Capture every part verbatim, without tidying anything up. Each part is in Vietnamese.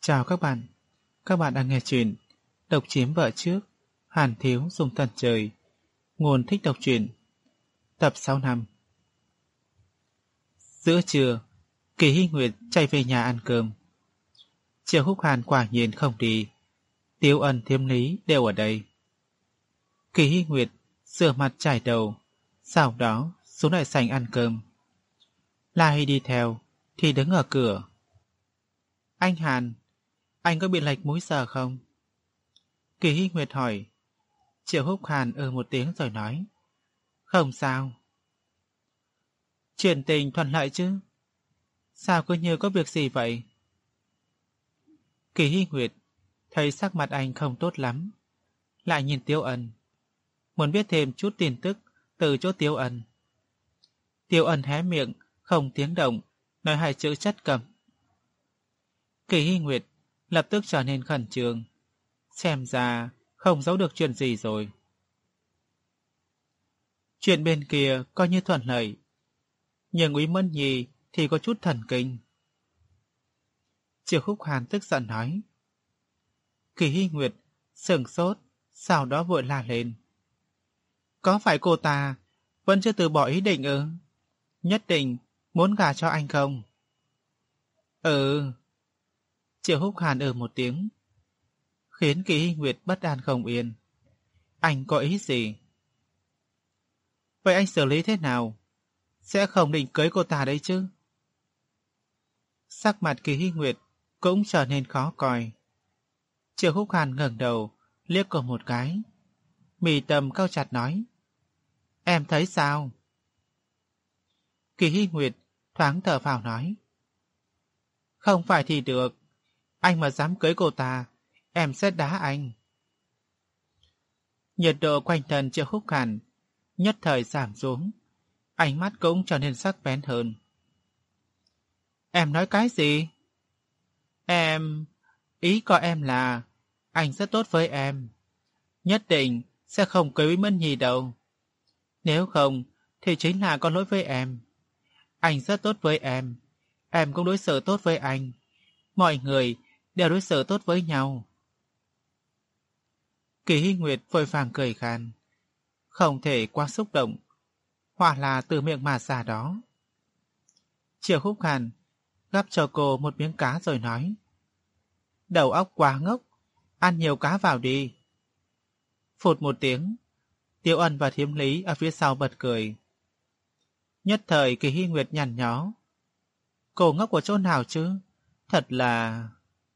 Chào các bạn, các bạn đang nghe chuyện Độc chiếm vợ trước, Hàn thiếu dùng thần trời. Nguồn thích đọc truyện. Tập sáu năm. Giữa trưa, Kỳ Hy Nguyệt chạy về nhà ăn cơm. Triệu Húc Hàn quả nhiên không đi, Tiêu Ân Thiêm Lý đều ở đây. Kỳ Hy Nguyệt rửa mặt chải đầu, sau đó xuống lại sảnh ăn cơm. La Hy đi theo thì đứng ở cửa. Anh Hàn, anh có bị lệch múi giờ không? Kỳ Hy Nguyệt hỏi. Triệu Húc Hàn ừ một tiếng rồi nói. Không sao. Chuyện tình thuận lợi chứ? Sao cứ như có việc gì vậy? Kỳ Hy Nguyệt thấy sắc mặt anh không tốt lắm, lại nhìn Tiêu Ân, muốn biết thêm chút tin tức từ chỗ Tiêu Ân. Tiêu Ân hé miệng không tiếng động, nói hai chữ chất cấm. Kỳ Hy Nguyệt lập tức trở nên khẩn trương, xem ra không giấu được chuyện gì rồi. Chuyện bên kia coi như thuận lợi, nhưng Úy Mẫn Nhi thì có chút thần kinh. Triệu Húc Hàn tức giận nói. Kỳ Hy Nguyệt sửng sốt, sau đó vội la lên. Có phải cô ta vẫn chưa từ bỏ ý định ư? Nhất định muốn gả cho anh không? Ừ. Triệu Húc Hàn ừ một tiếng, khiến Kỳ Hy Nguyệt bất an không yên. Anh có ý gì? Vậy anh xử lý thế nào? Sẽ không định cưới cô ta đấy chứ? Sắc mặt Kỳ Hy Nguyệt cũng trở nên khó coi. Triệu Húc Hàn ngẩng đầu liếc cô một cái, mì tầm cau chặt nói. Em thấy sao? Kỳ Hy Nguyệt thoáng thở phào nói. Không phải thì được, anh mà dám cưới cô ta, em sẽ đá anh. Nhiệt độ quanh thân Triệu Húc Hàn nhất thời giảm xuống, ánh mắt cũng trở nên sắc bén hơn. Em nói cái gì? Em... Ý của em là anh rất tốt với em, nhất định sẽ không cưới với Mẫn Nhi đâu. Nếu không thì chính là có lỗi với em. Anh rất tốt với em, em cũng đối xử tốt với anh. Mọi người đều đối xử tốt với nhau. Kỳ Hy Nguyệt vội vàng cười khan, không thể quá xúc động, hoặc là từ miệng mà ra đó. Triệu Húc Hàn gắp cho cô một miếng cá rồi nói. Đầu óc quá ngốc, ăn nhiều cá vào đi. Phụt một tiếng, Tiêu Ân và Thiếm Lý ở phía sau bật cười. Nhất thời Kỳ Hy Nguyệt nhằn nhó. Cô ngốc của chỗ nào chứ? Thật là...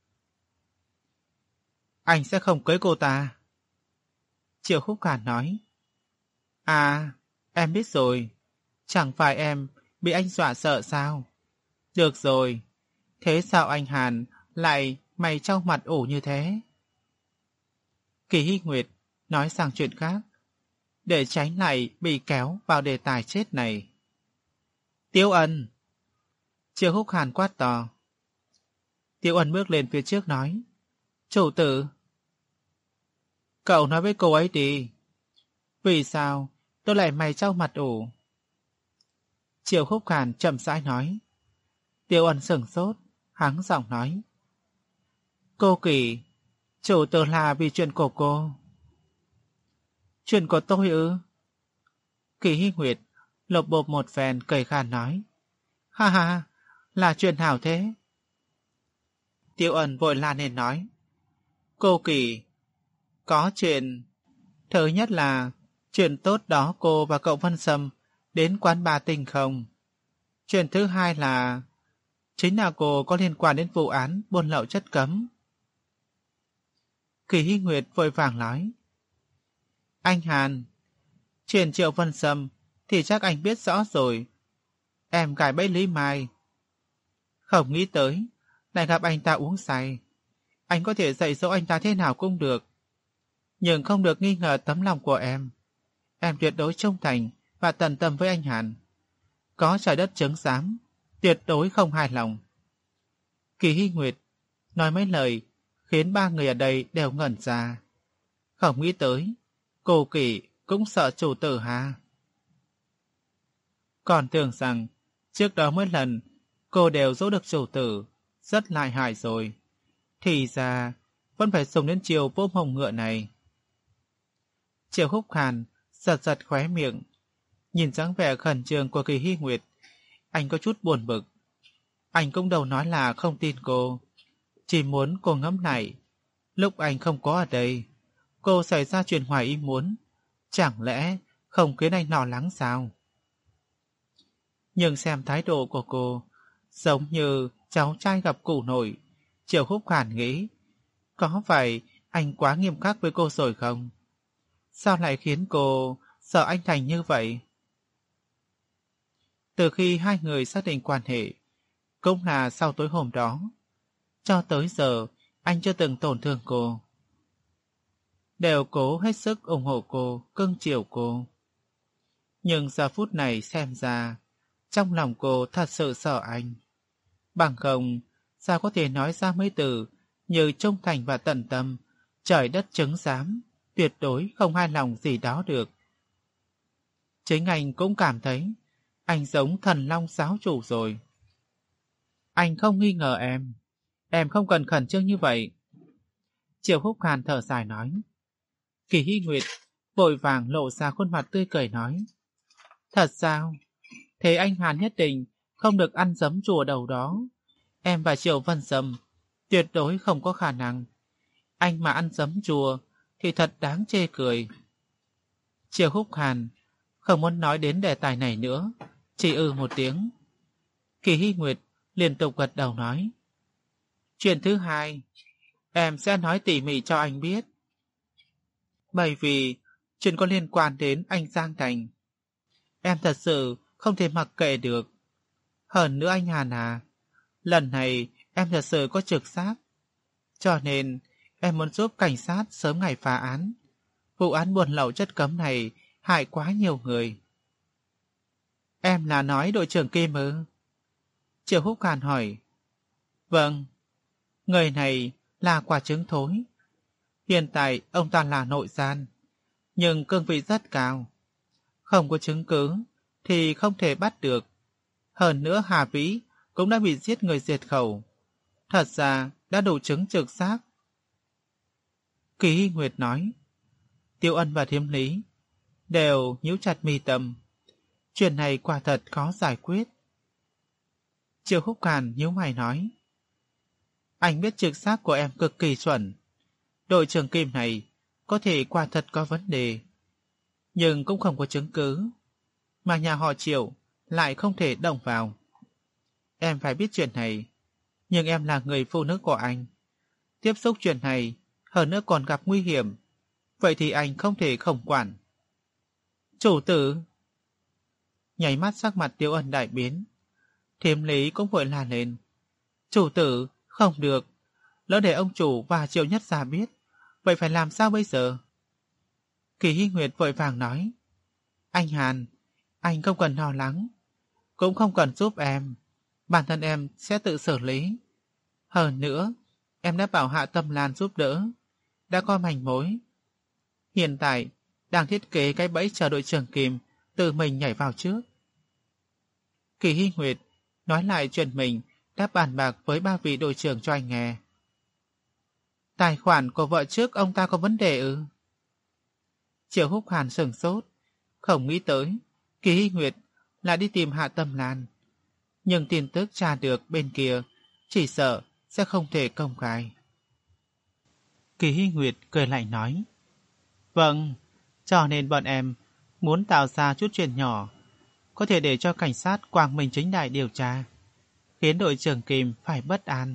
Anh sẽ không cưới cô ta. Triệu Húc Hàn nói. À, em biết rồi. Chẳng phải em bị anh dọa sợ sao? Được rồi. Thế sao anh Hàn lại mày trao mặt ủ như thế? Kỳ Hy Nguyệt nói sang chuyện khác, để tránh lại bị kéo vào đề tài chết này. Tiêu Ân! Triệu Húc Hàn quát to. Tiêu Ân bước lên phía trước nói. Chủ tử! Cậu nói với cô ấy đi. Vì sao tôi lại mày trao mặt ủ? Triệu Húc Hàn chậm rãi nói. Tiêu Ân sửng sốt, hắng giọng nói. Cô Kỳ, chủ tử là vì chuyện của cô. Chuyện của tôi ư? Kỳ Hy Nguyệt lột bột một phen cười khan nói. Ha ha, là chuyện nào thế? Tiêu Ân vội la lên nói. Cô Kỳ, có chuyện. Thứ nhất là chuyện tốt đó cô và cậu Vân Sâm đến quán bà Tình không? Chuyện thứ hai là chính là cô có liên quan đến vụ án buôn lậu chất cấm. Kỳ Hy Nguyệt vội vàng nói. Anh Hàn, chuyện Triệu Vân Sâm thì chắc anh biết rõ rồi. Em gài bẫy Lý Mai. Không nghĩ tới lại gặp anh ta uống say. Anh có thể dạy dỗ anh ta thế nào cũng được, nhưng không được nghi ngờ tấm lòng của em. Em tuyệt đối trung thành và tận tâm với anh Hàn. Có trời đất chứng giám, tuyệt đối không hài lòng. Kỳ Hy Nguyệt nói mấy lời khiến ba người ở đây đều ngẩn ra. Không nghĩ tới cô Kỳ cũng sợ chủ tử ha. Còn tưởng rằng trước đó mỗi lần cô đều dỗ được chủ tử, rất lợi hại rồi. Thì ra, vẫn phải dùng đến chiều vô mồng ngựa này. Triệu Húc Hàn giật giật khóe miệng, nhìn dáng vẻ khẩn trương của Kỳ Hy Nguyệt, anh có chút buồn bực. Anh cũng đầu nói là không tin cô, chỉ muốn cô ngẫm lại. Lúc anh không có ở đây, cô xảy ra chuyện ngoài ý muốn, chẳng lẽ không khiến anh lo lắng sao? Nhưng xem thái độ của cô, giống như cháu trai gặp cụ nội, Triệu Húc Hàn nghĩ, có phải anh quá nghiêm khắc với cô rồi không? Sao lại khiến cô sợ anh thành như vậy? Từ khi hai người xác định quan hệ, cũng là sau tối hôm đó, cho tới giờ anh chưa từng tổn thương cô. Đều cố hết sức ủng hộ cô, cưng chiều cô. Nhưng giờ phút này xem ra, trong lòng cô thật sự sợ anh. Bằng không, sao có thể nói ra mấy từ như trung thành và tận tâm, trời đất chứng giám, tuyệt đối không hài lòng gì đó được. Chính anh cũng cảm thấy anh giống thần long giáo chủ rồi. Anh không nghi ngờ em, em không cần khẩn trương như vậy. Triệu Húc Hàn thở dài nói. Kỳ Hy Nguyệt vội vàng lộ ra khuôn mặt tươi cười nói. Thật sao? Thế anh Hàn nhất định không được ăn giấm chùa đầu đó. Em và Triệu Vân Sâm tuyệt đối không có khả năng. Anh mà ăn giấm chùa thì thật đáng chê cười. Triệu Húc Hàn không muốn nói đến đề tài này nữa, chỉ ừ một tiếng. Kỳ Hy Nguyệt liên tục gật đầu nói. Chuyện thứ hai, em sẽ nói tỉ mỉ cho anh biết. Bởi vì chuyện có liên quan đến anh Giang Thành. Em thật sự không thể mặc kệ được. Hơn nữa anh Hàn à, lần này em thật sự có trực giác. Cho nên em muốn giúp cảnh sát sớm ngày phá án. Vụ án buôn lậu chất cấm này hại quá nhiều người. Em là nói đội trưởng Kim ư? Triệu Húc Hàn hỏi. Vâng, người này là quả trứng thối. Hiện tại ông ta là nội gian, nhưng cương vị rất cao. Không có chứng cứ thì không thể bắt được. Hơn nữa Hà Vĩ cũng đã bị giết người diệt khẩu. Thật ra đã đủ chứng trực xác. Kỳ Hy Nguyệt nói. Tiêu Ân và Thiêm Lý đều nhíu chặt mi tâm. Chuyện này quả thật khó giải quyết. Triệu Húc Hàn nhíu mày nói. Anh biết trực giác của em cực kỳ chuẩn. Đội trưởng Kim này có thể quả thật có vấn đề, nhưng cũng không có chứng cứ, mà nhà họ Triệu lại không thể động vào. Em phải biết chuyện này, nhưng em là người phụ nữ của anh. Tiếp xúc chuyện này, hơn nữa còn gặp nguy hiểm, vậy thì anh không thể không quản. Chủ tử! Nháy mắt sắc mặt Tiêu Ân đại biến. Thiêm Lý cũng vội la lên. Chủ tử, không được. Lỡ để ông chủ và Triệu Nhất Gia biết, vậy phải làm sao bây giờ? Kỳ Hy Nguyệt vội vàng nói. Anh Hàn, anh không cần lo lắng, cũng không cần giúp em. Bản thân em sẽ tự xử lý. Hơn nữa, em đã bảo Hạ Tâm Lan giúp đỡ, đã có manh mối. Hiện tại, đang thiết kế cái bẫy chờ đội trưởng Kim tự mình nhảy vào trước. Kỳ Hy Nguyệt nói lại chuyện mình đã bàn bạc với ba vị đội trưởng cho anh nghe. Tài khoản của vợ trước ông ta có vấn đề ư? Triệu Húc Hàn sửng sốt, không nghĩ tới Kỳ Hy Nguyệt lại đi tìm Hạ Tâm Lan. Nhưng tin tức tra được bên kia chỉ sợ sẽ không thể công khai. Kỳ Hy Nguyệt cười lạnh nói. Vâng, cho nên bọn em muốn tạo ra chút chuyện nhỏ, có thể để cho cảnh sát quang minh chính đại điều tra, khiến đội trưởng Kim phải bất an.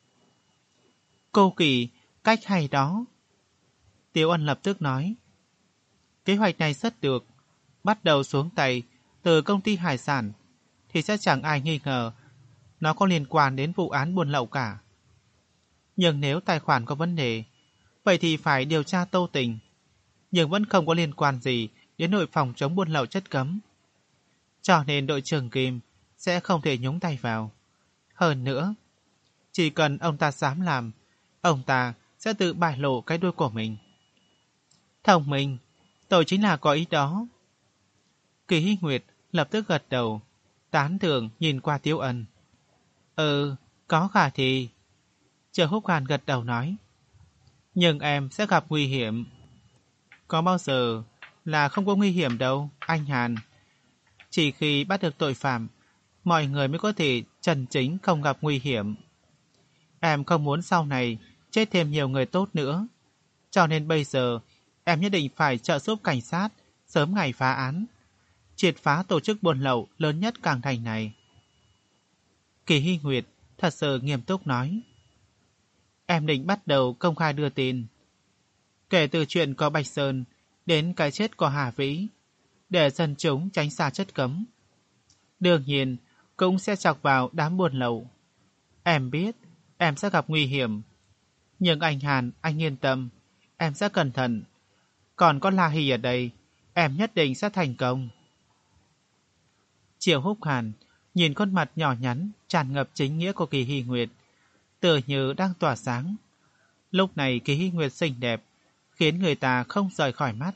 Cô Kỳ, cách hay đó. Tiêu Ân lập tức nói. Kế hoạch này rất được, bắt đầu xuống tay từ công ty hải sản, thì sẽ chẳng ai nghi ngờ nó có liên quan đến vụ án buôn lậu cả. Nhưng nếu tài khoản có vấn đề, vậy thì phải điều tra tâu tình, nhưng vẫn không có liên quan gì đến đội phòng chống buôn lậu chất cấm. Cho nên đội trưởng Kim sẽ không thể nhúng tay vào. Hơn nữa, chỉ cần ông ta dám làm, ông ta sẽ tự bại lộ cái đuôi của mình. Thông minh, tôi chính là có ý đó. Kỳ Hy Nguyệt lập tức gật đầu, tán thưởng nhìn qua Tiêu Ân. Ừ, có khả thi. Triệu Húc Hàn gật đầu nói. Nhưng em sẽ gặp nguy hiểm. Có bao giờ là không có nguy hiểm đâu, anh Hàn. Chỉ khi bắt được tội phạm, mọi người mới có thể chân chính không gặp nguy hiểm. Em không muốn sau này chết thêm nhiều người tốt nữa. Cho nên bây giờ, em nhất định phải trợ giúp cảnh sát sớm ngày phá án, triệt phá tổ chức buôn lậu lớn nhất Cảng Thành này. Kỳ Hy Nguyệt thật sự nghiêm túc nói. Em định bắt đầu công khai đưa tin. Kể từ chuyện có Bạch Sơn đến cái chết của Hà Vĩ, để dân chúng tránh xa chất cấm. Đương nhiên, cũng sẽ chọc vào đám buôn lậu. Em biết, em sẽ gặp nguy hiểm. Nhưng anh Hàn, anh yên tâm, em sẽ cẩn thận. Còn có La Hỷ ở đây, em nhất định sẽ thành công. Triệu Húc Hàn nhìn khuôn mặt nhỏ nhắn tràn ngập chính nghĩa của Kỳ Hy Nguyệt, tựa như đang tỏa sáng. Lúc này Kỳ Hy Nguyệt xinh đẹp, khiến người ta không rời khỏi mắt.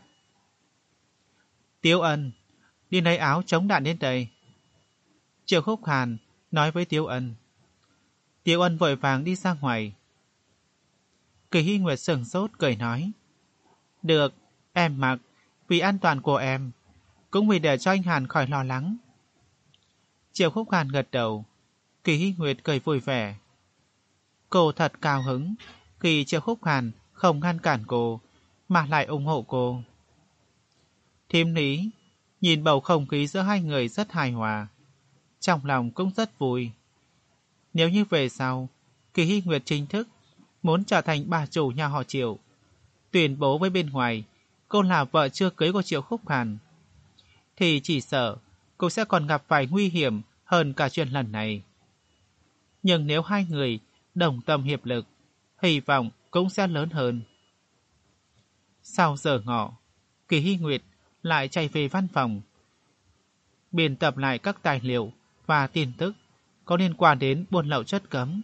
Tiếu Ân, đi lấy áo chống đạn đến đây. Triệu Húc Hàn nói với Tiếu Ân. Tiếu Ân vội vàng đi ra ngoài. Kỳ Hy Nguyệt sửng sốt cười nói. Được, em mặc, vì an toàn của em, cũng vì để cho anh Hàn khỏi lo lắng. Triệu Húc Hàn gật đầu. Kỳ Hy Nguyệt cười vui vẻ. Cô thật cao hứng khi Triệu Húc Hàn không ngăn cản cô, mà lại ủng hộ cô. Thím Lý nhìn bầu không khí giữa hai người rất hài hòa, trong lòng cũng rất vui. Nếu như về sau, Kỳ Hy Nguyệt chính thức muốn trở thành bà chủ nhà họ Triệu, tuyên bố với bên ngoài cô là vợ chưa cưới của Triệu Húc Hàn, thì chỉ sợ cô sẽ còn gặp phải nguy hiểm hơn cả chuyện lần này. Nhưng nếu hai người đồng tâm hiệp lực, hy vọng cũng sẽ lớn hơn. Sau giờ ngọ, Kỳ Hy Nguyệt lại chạy về văn phòng, biên tập lại các tài liệu và tin tức có liên quan đến buôn lậu chất cấm.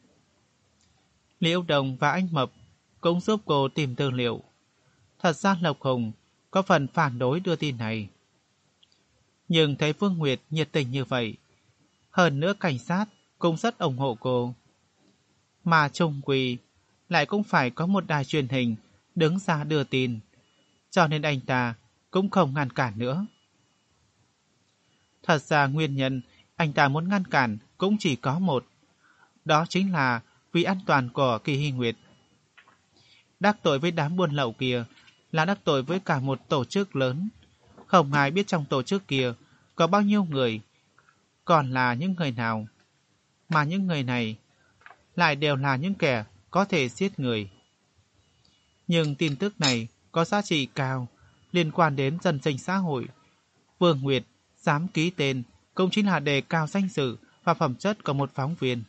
Liễu Đồng và anh Mập cũng giúp cô tìm tư liệu. Thật ra Lộc Hùng có phần phản đối đưa tin này. Nhưng thấy Phương Nguyệt nhiệt tình như vậy, hơn nữa cảnh sát cũng rất ủng hộ cô. Mà chung quy lại cũng phải có một đài truyền hình đứng ra đưa tin, cho nên anh ta cũng không ngăn cản nữa. Thật ra nguyên nhân anh ta muốn ngăn cản cũng chỉ có một, đó chính là vì an toàn của Kỳ Hy Nguyệt. Đắc tội với đám buôn lậu kia là đắc tội với cả một tổ chức lớn, không ai biết trong tổ chức kia có bao nhiêu người, còn là những người nào, mà những người này lại đều là những kẻ có thể giết người. Nhưng tin tức này có giá trị cao, liên quan đến dân sinh xã hội. Vương Nguyệt dám ký tên cũng chính là đề cao danh dự và phẩm chất của một phóng viên.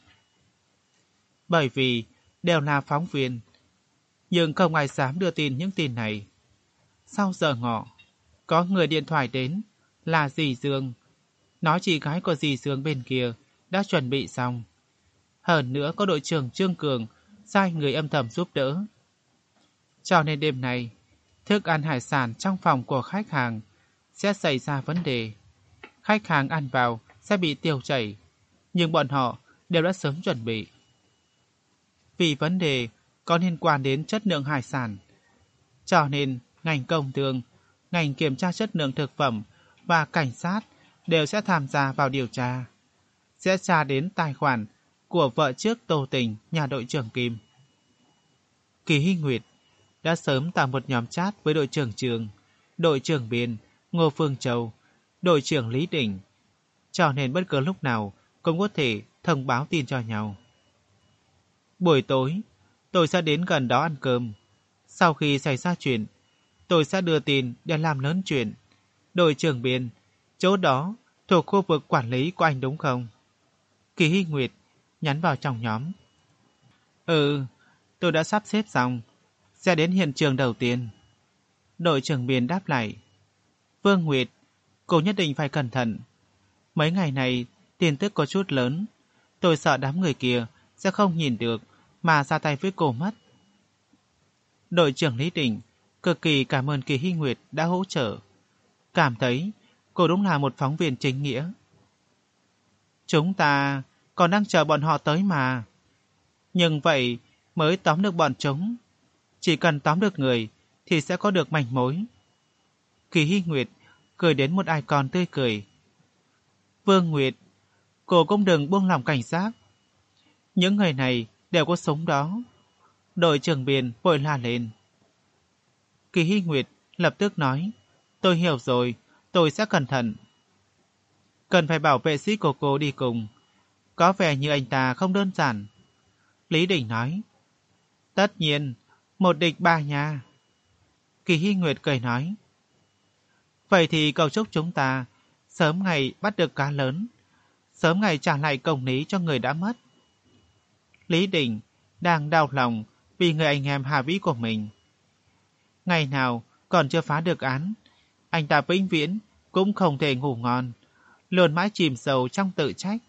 Bởi vì đều là phóng viên, nhưng không ai dám đưa tin những tin này. Sau giờ ngọ, có người điện thoại đến là dì Dương, nói chị gái của dì Dương bên kia đã chuẩn bị xong. Hơn nữa có đội trưởng Trương Cường sai người âm thầm giúp đỡ. Cho nên đêm nay, thức ăn hải sản trong phòng của khách hàng sẽ xảy ra vấn đề. Khách hàng ăn vào sẽ bị tiêu chảy, nhưng bọn họ đều đã sớm chuẩn bị. Vì vấn đề có liên quan đến chất lượng hải sản, cho nên ngành công thương, ngành kiểm tra chất lượng thực phẩm và cảnh sát đều sẽ tham gia vào điều tra. Sẽ tra đến tài khoản của vợ trước Tô Tình, nhà đội trưởng Kim. Kỳ Hy Nguyệt đã sớm tạo một nhóm chat với đội trưởng Trường, đội trưởng Biên, Ngô Phương Châu, đội trưởng Lý Đình, cho nên bất cứ lúc nào cũng có thể thông báo tin cho nhau. Buổi tối, tôi sẽ đến gần đó ăn cơm. Sau khi xảy ra chuyện, tôi sẽ đưa tin để làm lớn chuyện. Đội trưởng Biên, chỗ đó thuộc khu vực quản lý của anh đúng không? Kỳ Hy Nguyệt nhắn vào trong nhóm. Ừ, tôi đã sắp xếp xong, sẽ đến hiện trường đầu tiên. Đội trưởng Biên đáp lại. Vương Nguyệt, cô nhất định phải cẩn thận. Mấy ngày này tin tức có chút lớn, tôi sợ đám người kia sẽ không nhìn được mà ra tay với cô mất. Đội trưởng Lý Đình cực kỳ cảm ơn Kỳ Hy Nguyệt đã hỗ trợ, cảm thấy cô đúng là một phóng viên chính nghĩa. Chúng ta còn đang chờ bọn họ tới mà. Nhưng vậy mới tóm được bọn chúng. Chỉ cần tóm được người thì sẽ có được manh mối. Kỳ Hy Nguyệt cười đến một icon tươi cười. Vương Nguyệt, cô cũng đừng buông lòng cảnh giác. Những người này đều có súng đó. Đội trưởng Biên vội la lên. Kỳ Hy Nguyệt lập tức nói, tôi hiểu rồi, tôi sẽ cẩn thận. Cần phải bảo vệ sĩ của cô đi cùng. Có vẻ như anh ta không đơn giản. Lý Đình nói, tất nhiên, một địch ba nha. Kỳ Hy Nguyệt cười nói, vậy thì cầu chúc chúng ta sớm ngày bắt được cá lớn, sớm ngày trả lại công lý cho người đã mất. Lý Đình đang đau lòng vì người anh em Hà Vĩ của mình. Ngày nào còn chưa phá được án, anh ta vĩnh viễn cũng không thể ngủ ngon, luôn mãi chìm sâu trong tự trách.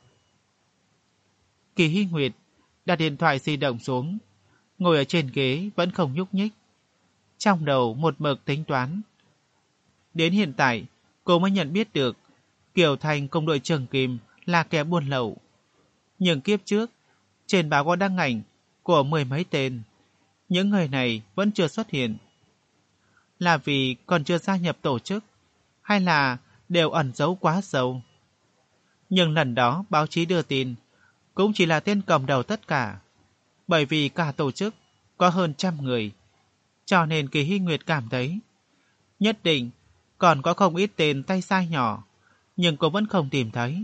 Kỳ Hy Nguyệt đặt điện thoại di động xuống, ngồi ở trên ghế vẫn không nhúc nhích. Trong đầu một mực tính toán. Đến hiện tại, cô mới nhận biết được Kiều Thành cùng đội trưởng Kim là kẻ buôn lậu. Nhưng kiếp trước, trên báo có đăng ảnh của mười mấy tên. Những người này vẫn chưa xuất hiện. Là vì còn chưa gia nhập tổ chức, hay là đều ẩn giấu quá sâu. Nhưng lần đó báo chí đưa tin cũng chỉ là tên cầm đầu tất cả. Bởi vì cả tổ chức có hơn trăm người. Cho nên Kỳ Hy Nguyệt cảm thấy nhất định còn có không ít tên tay sai nhỏ, nhưng cô vẫn không tìm thấy.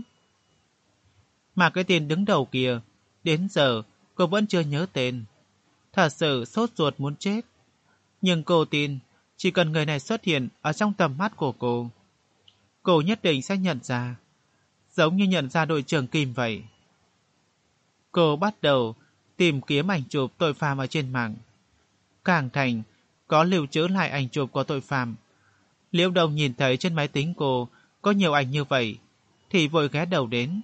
Mà cái tên đứng đầu kia, đến giờ cô vẫn chưa nhớ tên. Thật sự sốt ruột muốn chết. Nhưng cô tin chỉ cần người này xuất hiện ở trong tầm mắt của cô, cô nhất định sẽ nhận ra, giống như nhận ra đội trưởng Kim vậy. Cô bắt đầu tìm kiếm ảnh chụp tội phạm ở trên mạng. Càng thành có lưu trữ lại ảnh chụp của tội phạm. Liễu Đông nhìn thấy trên máy tính cô có nhiều ảnh như vậy, thì vội ghé đầu đến.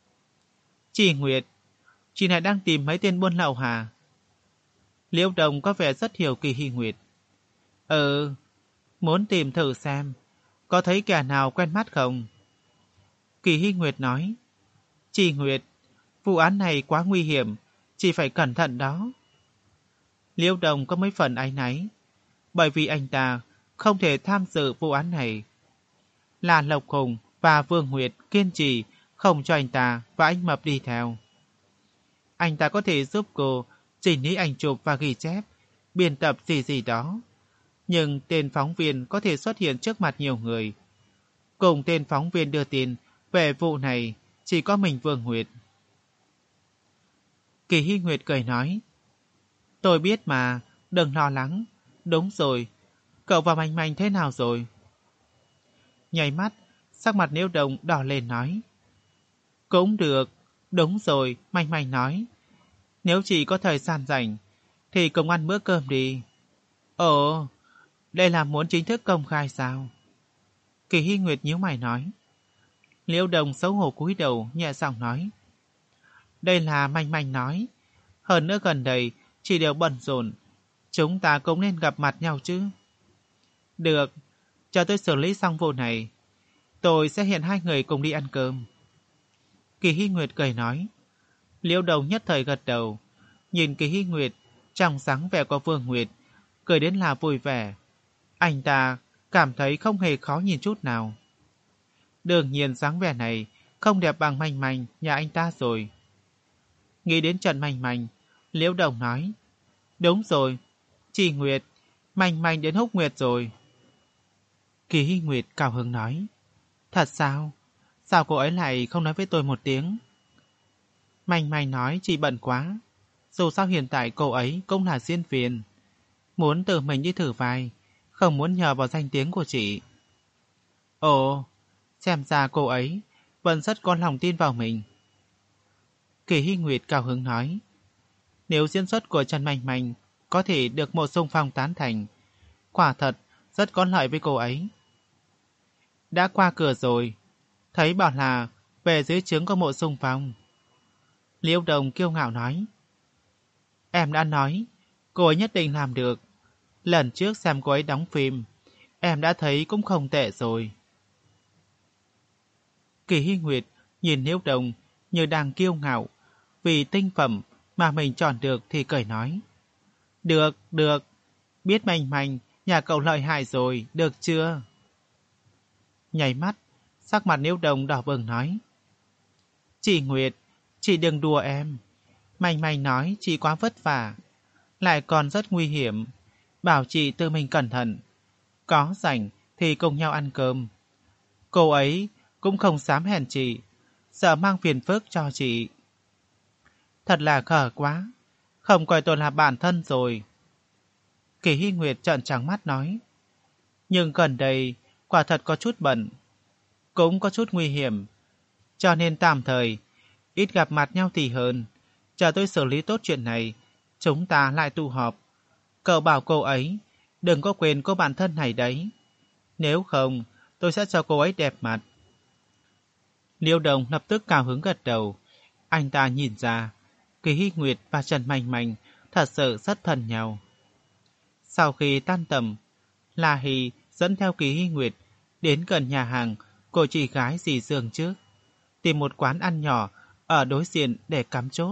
Chị Nguyệt, chị này đang tìm mấy tên buôn lậu hả? Liễu Đông có vẻ rất hiểu Kỳ Hy Nguyệt. Ừ, muốn tìm thử xem, có thấy kẻ nào quen mắt không? Kỳ Hy Nguyệt nói, chị Nguyệt, vụ án này quá nguy hiểm, chị phải cẩn thận đó. Liễu Đông có mấy phần áy náy, bởi vì anh ta không thể tham dự vụ án này. Là Lộc Hùng và Vương Nguyệt kiên trì không cho anh ta và anh Mập đi theo. Anh ta có thể giúp cô chỉnh lý ảnh chụp và ghi chép, biên tập gì gì đó. Nhưng tên phóng viên có thể xuất hiện trước mặt nhiều người. Cùng tên phóng viên đưa tin về vụ này chỉ có mình Vương Nguyệt. Kỳ Hy Nguyệt cười nói, tôi biết mà, đừng lo lắng. Đúng rồi, cậu và Manh Manh thế nào rồi? Nháy mắt, sắc mặt Liễu Đông đỏ lên nói, cũng được, đúng rồi, Manh Manh nói, nếu chị có thời gian rảnh thì cùng ăn bữa cơm đi. Ồ, đây là muốn chính thức công khai sao? Kỳ Hy Nguyệt nhíu mày nói. Liễu Đông xấu hổ cúi đầu nhẹ giọng nói, đây là Manh Manh nói, hơn nữa gần đây chị đều bận rộn, chúng ta cũng nên gặp mặt nhau chứ. Được, cho tôi xử lý xong vụ này, tôi sẽ hẹn hai người cùng đi ăn cơm. Kỳ Hy Nguyệt cười nói. Liễu Đông nhất thời gật đầu, nhìn Kỳ Hy Nguyệt trong dáng vẻ của Vương Nguyệt, cười đến là vui vẻ. Anh ta cảm thấy không hề khó nhìn chút nào. Đương nhiên dáng vẻ này không đẹp bằng Manh Manh nhà anh ta rồi. Nghĩ đến Trần Manh Manh, Liễu Đông nói, đúng rồi, chị Nguyệt, Manh Manh đến Húc Nguyệt rồi. Kỳ Hy Nguyệt cao hứng nói, thật sao? Sao cô ấy lại không nói với tôi một tiếng? Manh Manh nói chị bận quá. Dù sao hiện tại cô ấy cũng là diễn viên, muốn tự mình đi thử vai, không muốn nhờ vào danh tiếng của chị. Ồ, xem ra cô ấy vẫn rất có lòng tin vào mình. Kỳ Hy Nguyệt cao hứng nói, nếu diễn xuất của Trần Manh Manh có thể được Mộ Xung Phong tán thành, quả thật rất có lợi với cô ấy. Đã qua cửa rồi, thấy bảo là về dưới trướng của Mộ Xung Phong. Liễu Đông kiêu ngạo nói, em đã nói cô ấy nhất định làm được. Lần trước xem cô ấy đóng phim, em đã thấy cũng không tệ rồi. Kỳ Hy Nguyệt nhìn Liễu Đông như đang kiêu ngạo vì tinh phẩm mà mình chọn được thì cười nói. Được, được, biết manh manh, nhà cậu lợi hại rồi, được chưa? Nháy mắt, sắc mặt Liễu Đồng đỏ bừng nói. Chị Nguyệt, chị đừng đùa em. Manh manh nói chị quá vất vả, lại còn rất nguy hiểm. Bảo chị tự mình cẩn thận. Có rảnh thì cùng nhau ăn cơm. Cô ấy cũng không dám hèn chị, sợ mang phiền phức cho chị. Thật là khờ quá, không coi tôi là bản thân rồi. Kỳ Hy Nguyệt trợn trắng mắt nói. Nhưng gần đây quả thật có chút bận, cũng có chút nguy hiểm, cho nên tạm thời ít gặp mặt nhau thì hơn. Chờ tôi xử lý tốt chuyện này, chúng ta lại tụ họp. Cậu bảo cô ấy đừng có quên cô bạn thân này đấy. Nếu không, tôi sẽ cho cô ấy đẹp mặt. Liêu Đồng lập tức cao hứng gật đầu. Anh ta nhìn ra, Kỳ Hy Nguyệt và Trần Manh Manh thật sự rất thân nhau. Sau khi tan tầm, La Hy dẫn theo Kỳ Hy Nguyệt đến gần nhà hàng của chị gái dì Dương trước, tìm một quán ăn nhỏ ở đối diện để cắm chốt.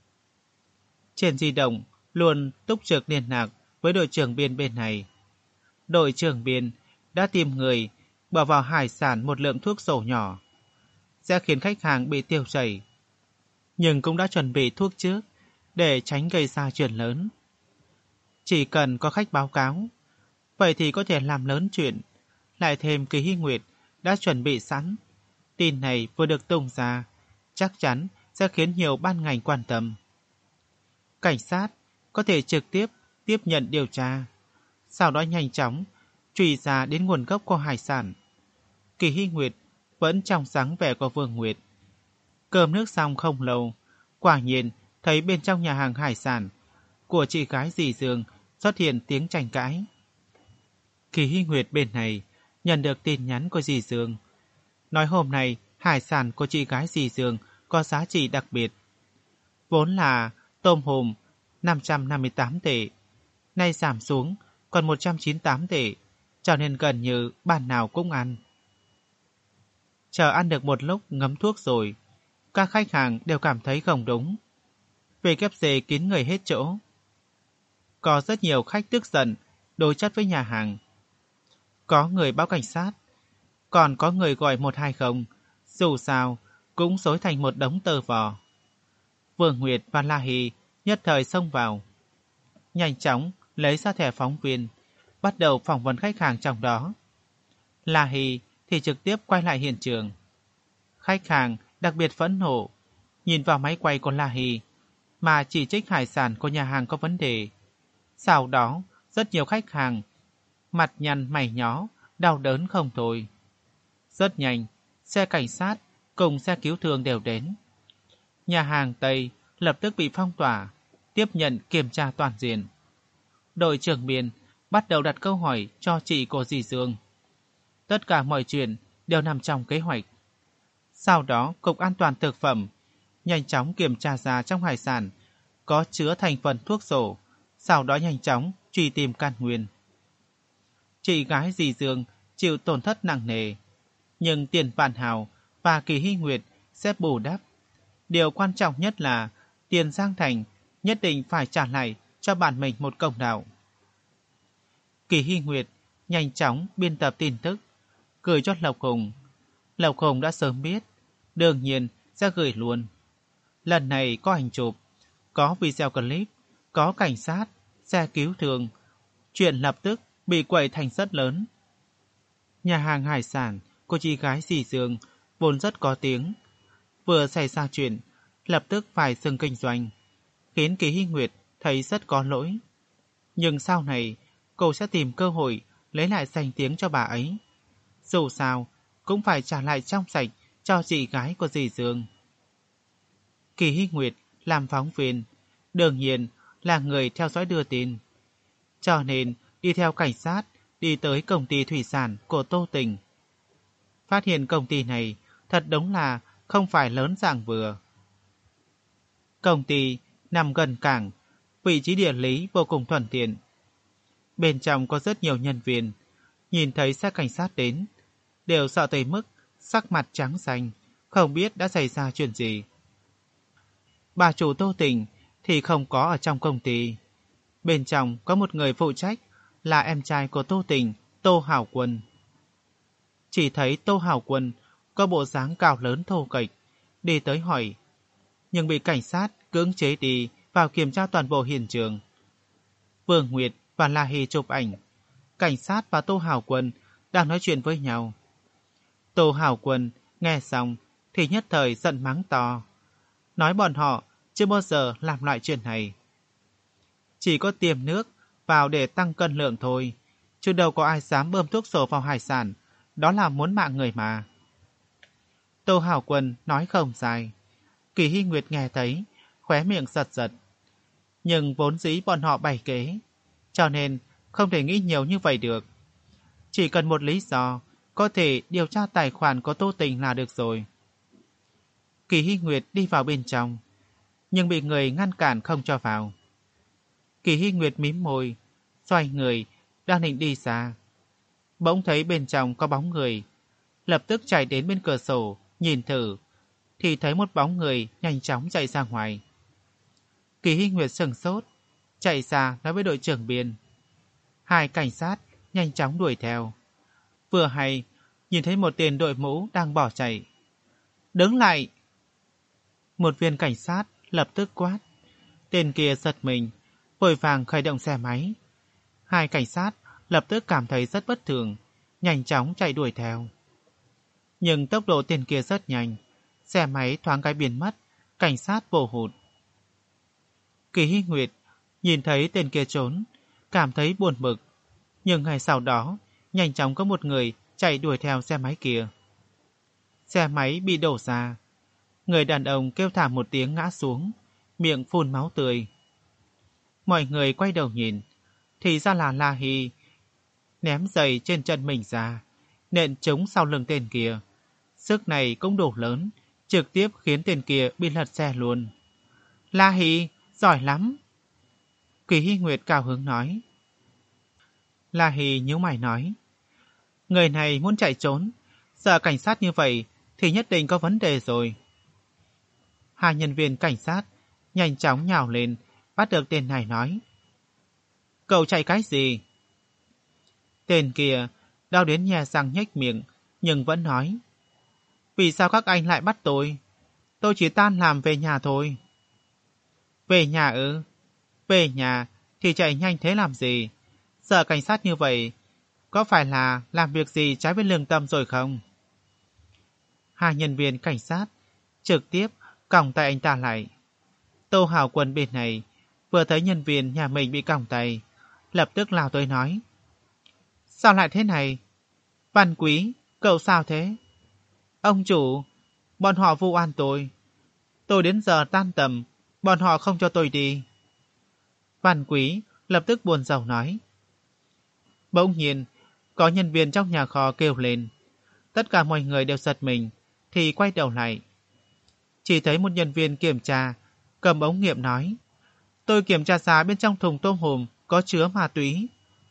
Trên di động luôn túc trực liên lạc với đội trưởng biên bên này. Đội trưởng biên đã tìm người bỏ vào hải sản một lượng thuốc sổ nhỏ, sẽ khiến khách hàng bị tiêu chảy, nhưng cũng đã chuẩn bị thuốc trước để tránh gây ra chuyện lớn. Chỉ cần có khách báo cáo, vậy thì có thể làm lớn chuyện. Lại thêm Kỳ Hy Nguyệt đã chuẩn bị sẵn, tin này vừa được tung ra, chắc chắn sẽ khiến nhiều ban ngành quan tâm. Cảnh sát có thể trực tiếp tiếp nhận điều tra, sau đó nhanh chóng truy ra đến nguồn gốc của hải sản. Kỳ Hy Nguyệt vẫn trong dáng vẻ của Vương Nguyệt. Cơm nước xong không lâu, quả nhiên thấy bên trong nhà hàng hải sản của chị gái dì Dương xuất hiện tiếng tranh cãi. Kỳ Hy Nguyệt bên này nhận được tin nhắn của dì Dương, nói hôm nay hải sản của chị gái dì Dương có giá trị đặc biệt. Vốn là tôm hùm năm trăm năm mươi tám tệ, nay giảm xuống còn một trăm chín mươi tám tệ, cho nên gần như bàn nào cũng ăn. Chờ ăn được một lúc ngấm thuốc rồi, các khách hàng đều cảm thấy không đúng. vê kép xê kín người hết chỗ. Có rất nhiều khách tức giận, đối chất với nhà hàng. Có người báo cảnh sát, còn có người gọi một hai không, dù sao cũng xối thành một đống tơ vò. Vương Nguyệt và La Hy nhất thời xông vào, nhanh chóng lấy ra thẻ phóng viên, bắt đầu phỏng vấn khách hàng trong đó. La Hy thì trực tiếp quay lại hiện trường. Khách hàng đặc biệt phẫn nộ, nhìn vào máy quay của La Hy mà chỉ trích hải sản của nhà hàng có vấn đề. Sau đó rất nhiều khách hàng mặt nhăn mày nhó, đau đớn không thôi. Rất nhanh, xe cảnh sát cùng xe cứu thương đều đến. Nhà hàng Tây lập tức bị phong tỏa, tiếp nhận kiểm tra toàn diện. Đội trưởng biên bắt đầu đặt câu hỏi cho chị của dì Dương. Tất cả mọi chuyện đều nằm trong kế hoạch. Sau đó, Cục An toàn Thực phẩm nhanh chóng kiểm tra ra trong hải sản có chứa thành phần thuốc sổ, sau đó nhanh chóng truy tìm căn nguyên. Chị gái dì Dương chịu tổn thất nặng nề, nhưng Tiền Vạn Hào và Kỳ Hy Nguyệt sẽ bù đắp. Điều quan trọng nhất là Tiền Giang Thành nhất định phải trả lại cho bản mình một công đạo. Kỳ Hy Nguyệt nhanh chóng biên tập tin tức, gửi cho Lộc Hùng. Lộc Hùng đã sớm biết, đương nhiên sẽ gửi luôn. Lần này có ảnh chụp, có video clip, có cảnh sát, xe cứu thương. Chuyện lập tức bị quậy thành rất lớn. Nhà hàng hải sản của chị gái dì Dương vốn rất có tiếng. Vừa xảy ra chuyện, lập tức phải dừng kinh doanh, khiến Kỳ Hy Nguyệt thấy rất có lỗi. Nhưng sau này, cô sẽ tìm cơ hội lấy lại danh tiếng cho bà ấy. Dù sao, cũng phải trả lại trong sạch cho chị gái của dì Dương. Kỳ Hy Nguyệt làm phóng viên, đương nhiên là người theo dõi đưa tin. Cho nên đi theo cảnh sát đi tới công ty thủy sản của Tô Tình. Phát hiện công ty này thật đúng là không phải lớn dạng vừa. Công ty nằm gần cảng, vị trí địa lý vô cùng thuận tiện. Bên trong có rất nhiều nhân viên, nhìn thấy xe cảnh sát đến, đều sợ tới mức sắc mặt trắng xanh, không biết đã xảy ra chuyện gì. Bà chủ Tô Tình thì không có ở trong công ty. Bên trong có một người phụ trách là em trai của Tô Tình, Tô Hảo Quân. Chỉ thấy Tô Hảo Quân có bộ dáng cao lớn thô kệch, đi tới hỏi, nhưng bị cảnh sát cưỡng chế đi vào kiểm tra toàn bộ hiện trường. Vương Nguyệt và La Hy chụp ảnh, cảnh sát và Tô Hảo Quân đang nói chuyện với nhau. Tô Hảo Quân nghe xong thì nhất thời giận mắng to, nói bọn họ chưa bao giờ làm loại chuyện này. Chỉ có tiêm nước vào để tăng cân lượng thôi, chứ đâu có ai dám bơm thuốc sổ vào hải sản, đó là muốn mạng người mà. Tô Hảo Quân nói không sai. Kỳ Hy Nguyệt nghe thấy, khóe miệng giật giật. Nhưng vốn dĩ bọn họ bày kế, cho nên không thể nghĩ nhiều như vậy được. Chỉ cần một lý do, có thể điều tra tài khoản của Tô Tình là được rồi. Kỳ Hy Nguyệt đi vào bên trong, nhưng bị người ngăn cản không cho vào. Kỳ Hy Nguyệt mím môi, xoay người, đang định đi xa. Bỗng thấy bên trong có bóng người, lập tức chạy đến bên cửa sổ, nhìn thử, thì thấy một bóng người nhanh chóng chạy ra ngoài. Kỳ Hy Nguyệt sững sốt, chạy xa nói với đội trưởng Biên. Hai cảnh sát nhanh chóng đuổi theo. Vừa hay, nhìn thấy một tên đội mũ đang bỏ chạy. Đứng lại! Một viên cảnh sát lập tức quát. Tên kia giật mình, vội vàng khởi động xe máy. Hai cảnh sát lập tức cảm thấy rất bất thường, nhanh chóng chạy đuổi theo. Nhưng tốc độ tên kia rất nhanh, xe máy thoáng cái biến mất, cảnh sát vô hụt. Kỳ Hy Nguyệt nhìn thấy tên kia trốn, cảm thấy buồn bực, nhưng ngay sau đó, nhanh chóng có một người chạy đuổi theo xe máy kia. Xe máy bị đổ ra, người đàn ông kêu thảm một tiếng ngã xuống, miệng phun máu tươi. Mọi người quay đầu nhìn, thì ra là La Hy ném giày trên chân mình ra, nện trúng sau lưng tên kia. Sức này cũng đủ lớn, trực tiếp khiến tên kia bị lật xe luôn. La Hy, giỏi lắm! Kỳ Hy Nguyệt cao hứng nói. La Hy nhíu mày nói, người này muốn chạy trốn, sợ cảnh sát như vậy thì nhất định có vấn đề rồi. Hai nhân viên cảnh sát nhanh chóng nhào lên, bắt được tên này nói, cậu chạy cái gì? Tên kia đau đến nhe răng nhếch miệng, nhưng vẫn nói, vì sao các anh lại bắt tôi? Tôi chỉ tan làm về nhà thôi. Về nhà ư? Về nhà thì chạy nhanh thế làm gì? Sợ cảnh sát như vậy, có phải là làm việc gì trái với lương tâm rồi không? Hai nhân viên cảnh sát trực tiếp còng tay anh ta lại. Tô Hảo Quân bên này vừa thấy nhân viên nhà mình bị còng tay, lập tức lao tới nói, sao lại thế này? Văn Quý, cậu sao thế? Ông chủ, bọn họ vu oan tôi. Tôi đến giờ tan tầm, bọn họ không cho tôi đi. Văn Quý lập tức buồn rầu nói. Bỗng nhiên, có nhân viên trong nhà kho kêu lên. Tất cả mọi người đều giật mình, thì quay đầu lại. Chỉ thấy một nhân viên kiểm tra, cầm ống nghiệm nói, tôi kiểm tra ra bên trong thùng tôm hùm có chứa ma túy.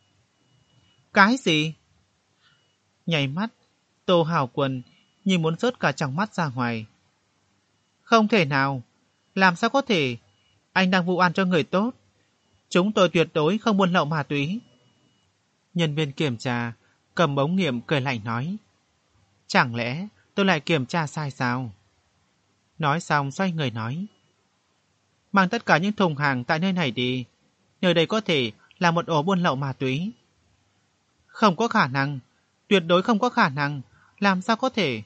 Cái gì? Nhảy mắt, Tô Hảo Quân nhìn muốn rớt cả trong mắt ra ngoài. Không thể nào, làm sao có thể? Anh đang vụ oan cho người tốt. Chúng tôi tuyệt đối không buôn lậu ma túy. Nhân viên kiểm tra cầm ống nghiệm cười lạnh nói, chẳng lẽ tôi lại kiểm tra sai sao? Nói xong xoay người nói, mang tất cả những thùng hàng tại nơi này đi. Nơi đây có thể là một ổ buôn lậu ma túy. Không có khả năng, tuyệt đối không có khả năng, làm sao có thể?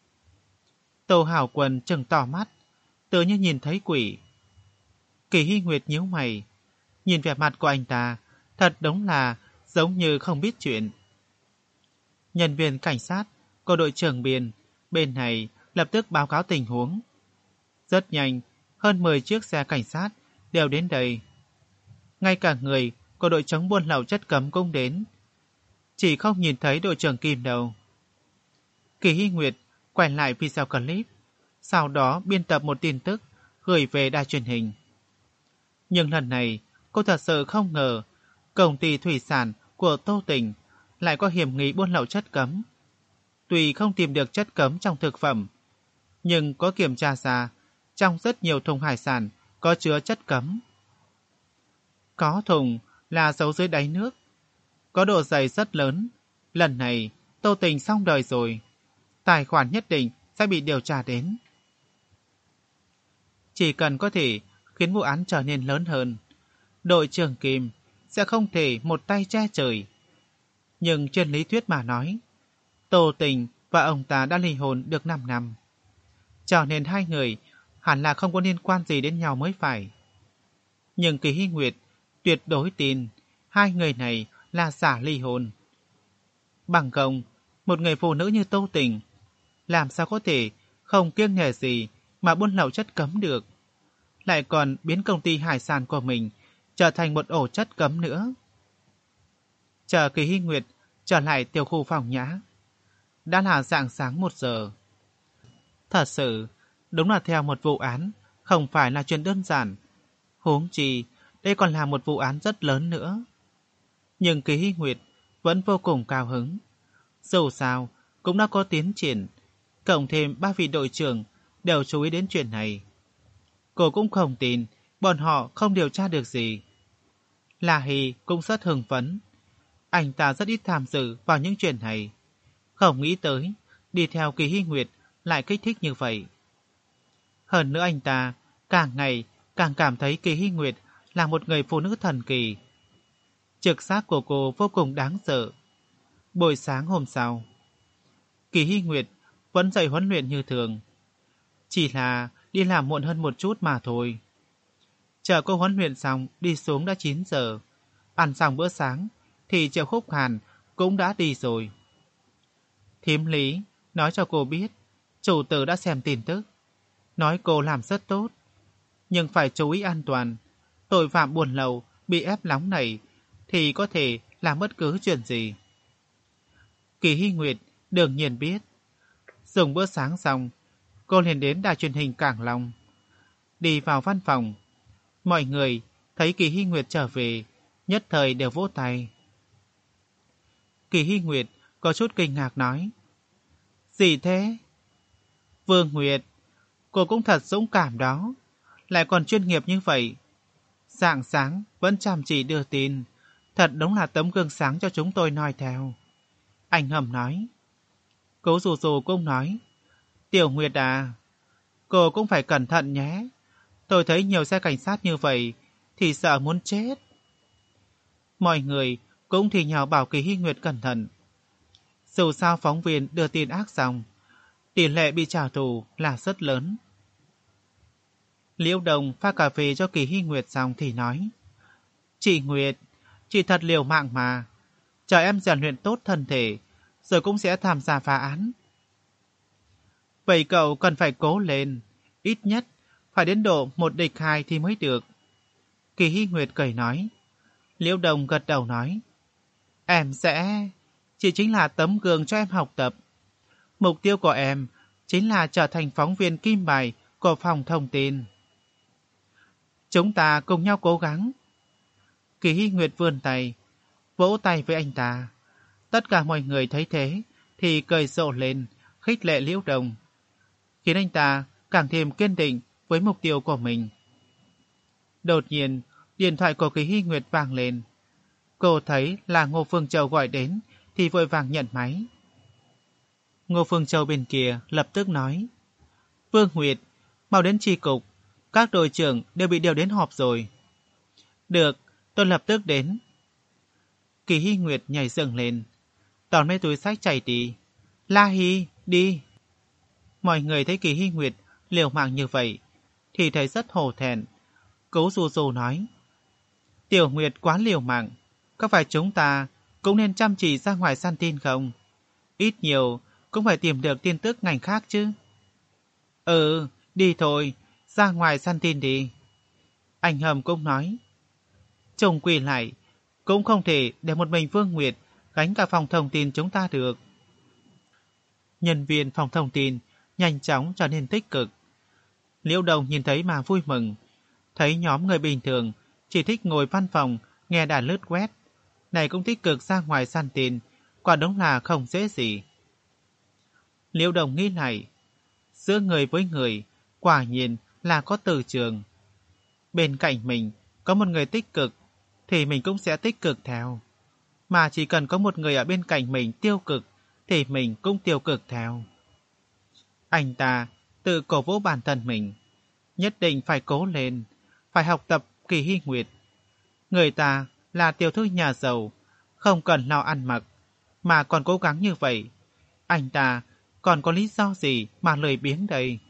Tô Hảo Quân trừng tỏ mắt, tự như nhìn thấy quỷ. Kỳ Hy Nguyệt nhíu mày, nhìn vẻ mặt của anh ta, thật đúng là giống như không biết chuyện. Nhân viên cảnh sát của đội trưởng Biên bên này lập tức báo cáo tình huống. Rất nhanh, hơn mười chiếc xe cảnh sát đều đến đây. Ngay cả người của đội chống buôn lậu chất cấm cũng đến. Chỉ không nhìn thấy đội trưởng Kim đâu. Kỳ Hy Nguyệt quay lại video clip, sau đó biên tập một tin tức gửi về đài truyền hình. Nhưng lần này, cô thật sự không ngờ công ty thủy sản của Tô Tình lại có hiểm nghi buôn lậu chất cấm. Tuy không tìm được chất cấm trong thực phẩm, nhưng có kiểm tra ra trong rất nhiều thùng hải sản có chứa chất cấm. Có thùng là giấu dưới đáy nước, có độ dày rất lớn. Lần này, Tô Tình xong đời rồi. Tài khoản nhất định sẽ bị điều tra đến. Chỉ cần có thể khiến vụ án trở nên lớn hơn, đội trưởng Kim sẽ không thể một tay che trời. Nhưng trên lý thuyết mà nói, Tô Tình và ông ta đã ly hôn được năm năm. Cho nên hai người hẳn là không có liên quan gì đến nhau mới phải. Nhưng Kỳ Hy Nguyệt tuyệt đối tin hai người này là giả ly hôn. Bằng không, một người phụ nữ như Tô Tình làm sao có thể không kiêng nể gì mà buôn lậu chất cấm được, lại còn biến công ty hải sản của mình trở thành một ổ chất cấm nữa. Chờ Kỳ Hy Nguyệt trở lại tiểu khu phòng nhã, đã là rạng sáng một giờ. Thật sự, đúng là theo một vụ án, không phải là chuyện đơn giản. Huống chi, đây còn là một vụ án rất lớn nữa. Nhưng Kỳ Hy Nguyệt vẫn vô cùng cao hứng. Dù sao, cũng đã có tiến triển, cộng thêm ba vị đội trưởng đều chú ý đến chuyện này. Cô cũng không tin bọn họ không điều tra được gì. La Hy cũng rất hưng phấn. Anh ta rất ít tham dự vào những chuyện này. Không nghĩ tới, đi theo Kỳ Hy Nguyệt lại kích thích như vậy. Hơn nữa anh ta càng ngày càng cảm thấy Kỳ Hy Nguyệt là một người phụ nữ thần kỳ. Trực giác của cô vô cùng đáng sợ. Buổi sáng hôm sau, Kỳ Hy Nguyệt vẫn dậy huấn luyện như thường. Chỉ là đi làm muộn hơn một chút mà thôi. Chờ cô huấn luyện xong đi xuống đã chín giờ. Ăn xong bữa sáng thì Triệu Khúc Hàn cũng đã đi rồi. Thím Lý nói cho cô biết chủ tử đã xem tin tức, nói cô làm rất tốt, nhưng phải chú ý an toàn. Tội phạm buôn lậu bị ép nóng này thì có thể làm bất cứ chuyện gì. Kỳ Hy Nguyệt đương nhiên biết. Dùng bữa sáng xong, cô liền đến đài truyền hình Cảng Long. Đi vào văn phòng, mọi người thấy Kỳ Hy Nguyệt trở về, nhất thời đều vỗ tay. Kỳ Hy Nguyệt có chút kinh ngạc nói: Gì thế? Vương Nguyệt, cô cũng thật dũng cảm đó, lại còn chuyên nghiệp như vậy. Rạng sáng vẫn chăm chỉ đưa tin, thật đúng là tấm gương sáng cho chúng tôi noi theo. Anh Hầm nói. Cố Dù Dù cũng nói: Tiểu Nguyệt à, cô cũng phải cẩn thận nhé. Tôi thấy nhiều xe cảnh sát như vậy thì sợ muốn chết. Mọi người cũng thì nhào bảo Kỳ Hy Nguyệt cẩn thận. Dù sao phóng viên đưa tin ác xong, tỷ lệ bị trả thù là rất lớn. Liễu Đồng pha cà phê cho Kỳ Hy Nguyệt xong thì nói: Chị Nguyệt, chị thật liều mạng mà. Chờ em rèn luyện tốt thân thể, rồi cũng sẽ tham gia phá án. Vậy cậu cần phải cố lên, ít nhất phải đến độ một địch hai thì mới được. Kỳ Hy Nguyệt cười nói. Liễu Đồng gật đầu nói: Em sẽ... Chị chính là tấm gương cho em học tập. Mục tiêu của em chính là trở thành phóng viên kim bài của phòng thông tin. Chúng ta cùng nhau cố gắng. Kỳ Hy Nguyệt vươn tay, vỗ tay với anh ta. Tất cả mọi người thấy thế thì cười rộ lên, khích lệ Liễu Đồng, khiến anh ta càng thêm kiên định với mục tiêu của mình. Đột nhiên, điện thoại của Kỳ Hy Nguyệt vang lên. Cô thấy là Ngô Phương Châu gọi đến thì vội vàng nhận máy. Ngô Phương Châu bên kia lập tức nói: Vương Nguyệt, mau đến chi cục, các đội trưởng đều bị điều đến họp rồi. Được, tôi lập tức đến. Kỳ Hy Nguyệt nhảy dựng lên, tóm lấy túi sách chạy đi. La Hy, đi. Mọi người thấy Kỳ Hy Nguyệt liều mạng như vậy thì thấy rất hổ thẹn. Cố Dù Dù nói: Tiểu Nguyệt quá liều mạng, có phải chúng ta cũng nên chăm chỉ ra ngoài săn tin không? Ít nhiều cũng phải tìm được tin tức ngành khác chứ. Ừ, đi thôi, ra ngoài săn tin đi. Anh Hầm cũng nói: Trùng quỳ lại, cũng không thể để một mình Vương Nguyệt gánh cả phòng thông tin chúng ta được. Nhân viên phòng thông tin nhanh chóng trở nên tích cực. Liễu Đồng nhìn thấy mà vui mừng. Thấy nhóm người bình thường chỉ thích ngồi văn phòng nghe đàn lướt web, này cũng tích cực ra ngoài săn tin, quả đúng là không dễ gì. Liễu Đồng nghĩ lại, giữa người với người quả nhiên là có từ trường. Bên cạnh mình có một người tích cực thì mình cũng sẽ tích cực theo. Mà chỉ cần có một người ở bên cạnh mình tiêu cực thì mình cũng tiêu cực theo. Anh ta tự cổ vũ bản thân mình. Nhất định phải cố lên, phải học tập Kỳ Hy Nguyệt. Người ta là tiểu thư nhà giàu, không cần lo ăn mặc, mà còn cố gắng như vậy. Anh ta còn có lý do gì mà lười biếng đây?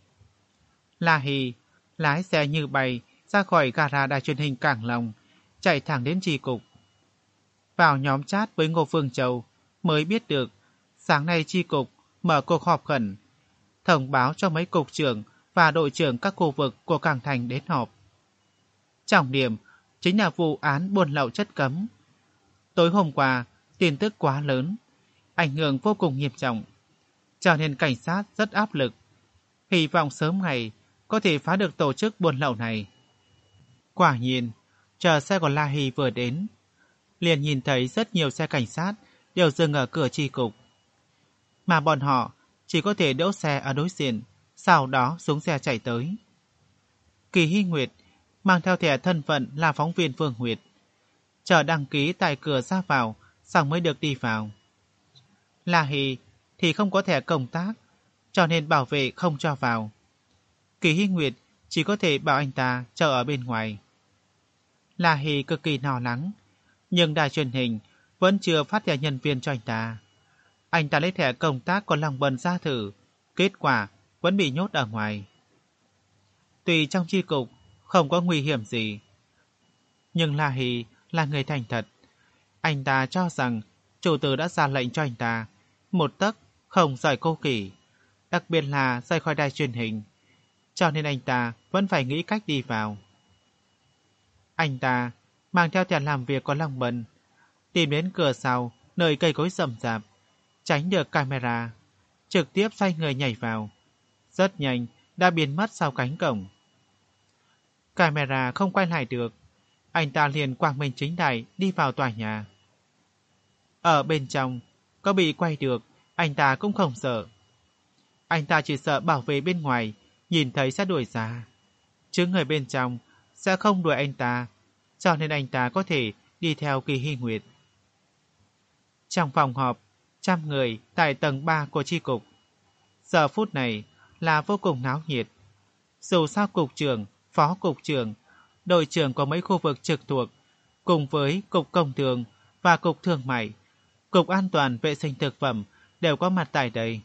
La Hy lái xe như bay ra khỏi gara đài truyền hình Cảng Long, chạy thẳng đến chi cục. Vào nhóm chat với Ngô Phương Châu mới biết được sáng nay chi cục mở cuộc họp khẩn, thông báo cho mấy cục trưởng và đội trưởng các khu vực của Cảng Thành đến họp. Trọng điểm chính là vụ án buôn lậu chất cấm. Tối hôm qua, tin tức quá lớn, ảnh hưởng vô cùng nghiêm trọng, cho nên cảnh sát rất áp lực, hy vọng sớm ngày có thể phá được tổ chức buôn lậu này. Quả nhiên, chờ xe của La Hy vừa đến, liền nhìn thấy rất nhiều xe cảnh sát đều dừng ở cửa chi cục. Mà bọn họ chỉ có thể đỗ xe ở đối diện, sau đó xuống xe chạy tới. Kỳ Hy Nguyệt mang theo thẻ thân phận là phóng viên Phương Nguyệt, chờ đăng ký tại cửa ra vào, xong mới được đi vào. La Hy thì không có thẻ công tác, cho nên bảo vệ không cho vào. Kỳ Hy Nguyệt chỉ có thể bảo anh ta chờ ở bên ngoài. La Hy cực kỳ lo lắng, nhưng đài truyền hình vẫn chưa phát thẻ nhân viên cho anh ta. Anh ta lấy thẻ công tác của Long Bân ra thử, kết quả vẫn bị nhốt ở ngoài. Tuy trong chi cục không có nguy hiểm gì, nhưng La Hy là người thành thật. Anh ta cho rằng chủ tử đã ra lệnh cho anh ta một tấc không rời cô Kỳ, đặc biệt là rời khỏi đài truyền hình, cho nên anh ta vẫn phải nghĩ cách đi vào. Anh ta mang theo thẻ làm việc của Long Bân, tìm đến cửa sau nơi cây cối rậm rạp, tránh được camera, trực tiếp xoay người nhảy vào. Rất nhanh đã biến mất sau cánh cổng. Camera không quay lại được, anh ta liền quang minh chính đại đi vào tòa nhà. Ở bên trong có bị quay được, anh ta cũng không sợ. Anh ta chỉ sợ bảo vệ bên ngoài nhìn thấy sẽ đuổi ra, chứ người bên trong sẽ không đuổi anh ta, cho nên anh ta có thể đi theo Kỳ Hy Nguyệt. Trong phòng họp, trăm người tại tầng ba của chi cục. Giờ phút này là vô cùng náo nhiệt. Dù sao cục trưởng, phó cục trưởng, đội trưởng của mấy khu vực trực thuộc, cùng với cục công thương và cục thương mại, cục an toàn vệ sinh thực phẩm đều có mặt tại đây.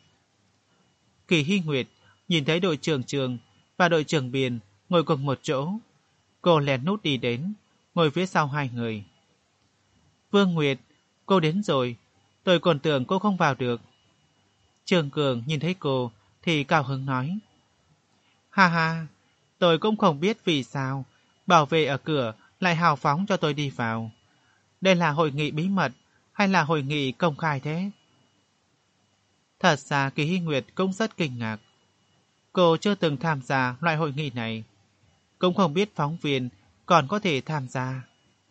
Kỳ Hy Nguyệt nhìn thấy đội trưởng Trường và đội trưởng Biên ngồi cùng một chỗ. Cô lén nút đi đến, ngồi phía sau hai người. Vương Nguyệt, cô đến rồi, tôi còn tưởng cô không vào được. Trường Cường nhìn thấy cô thì cao hứng nói. Ha ha, tôi cũng không biết vì sao bảo vệ ở cửa lại hào phóng cho tôi đi vào. Đây là hội nghị bí mật hay là hội nghị công khai thế? Thật ra Kỳ Hy Nguyệt cũng rất kinh ngạc. Cô chưa từng tham gia loại hội nghị này, cũng không biết phóng viên còn có thể tham gia.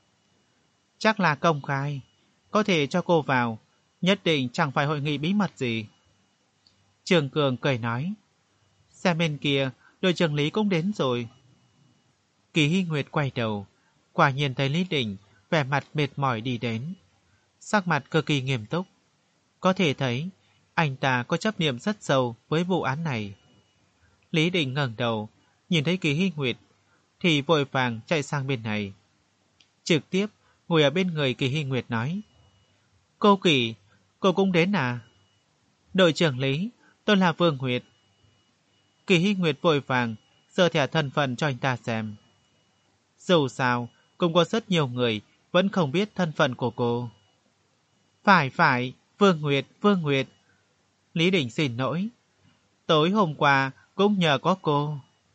Chắc là công khai, có thể cho cô vào, nhất định chẳng phải hội nghị bí mật gì. Trường Cường cười nói. Xem bên kia, đội trưởng Lý cũng đến rồi. Kỳ Hy Nguyệt quay đầu, quả nhiên thấy Lý Đình vẻ mặt mệt mỏi đi đến, sắc mặt cực kỳ nghiêm túc. Có thể thấy anh ta có chấp niệm rất sâu với vụ án này. Lý Đình ngẩng đầu, nhìn thấy Kỳ Hy Nguyệt thì vội vàng chạy sang bên này, trực tiếp ngồi ở bên người Kỳ Hy Nguyệt nói. Cô Kỳ, cô cũng đến à? Đội trưởng Lý, tôi là Vương Nguyệt. Kỳ Hy Nguyệt vội vàng giơ thẻ thân phận cho anh ta xem. Dù sao, cũng có rất nhiều người vẫn không biết thân phận của cô. Phải phải, Vương Nguyệt, Vương Nguyệt. Lý Đình xin lỗi. Tối hôm qua cũng nhờ có cô.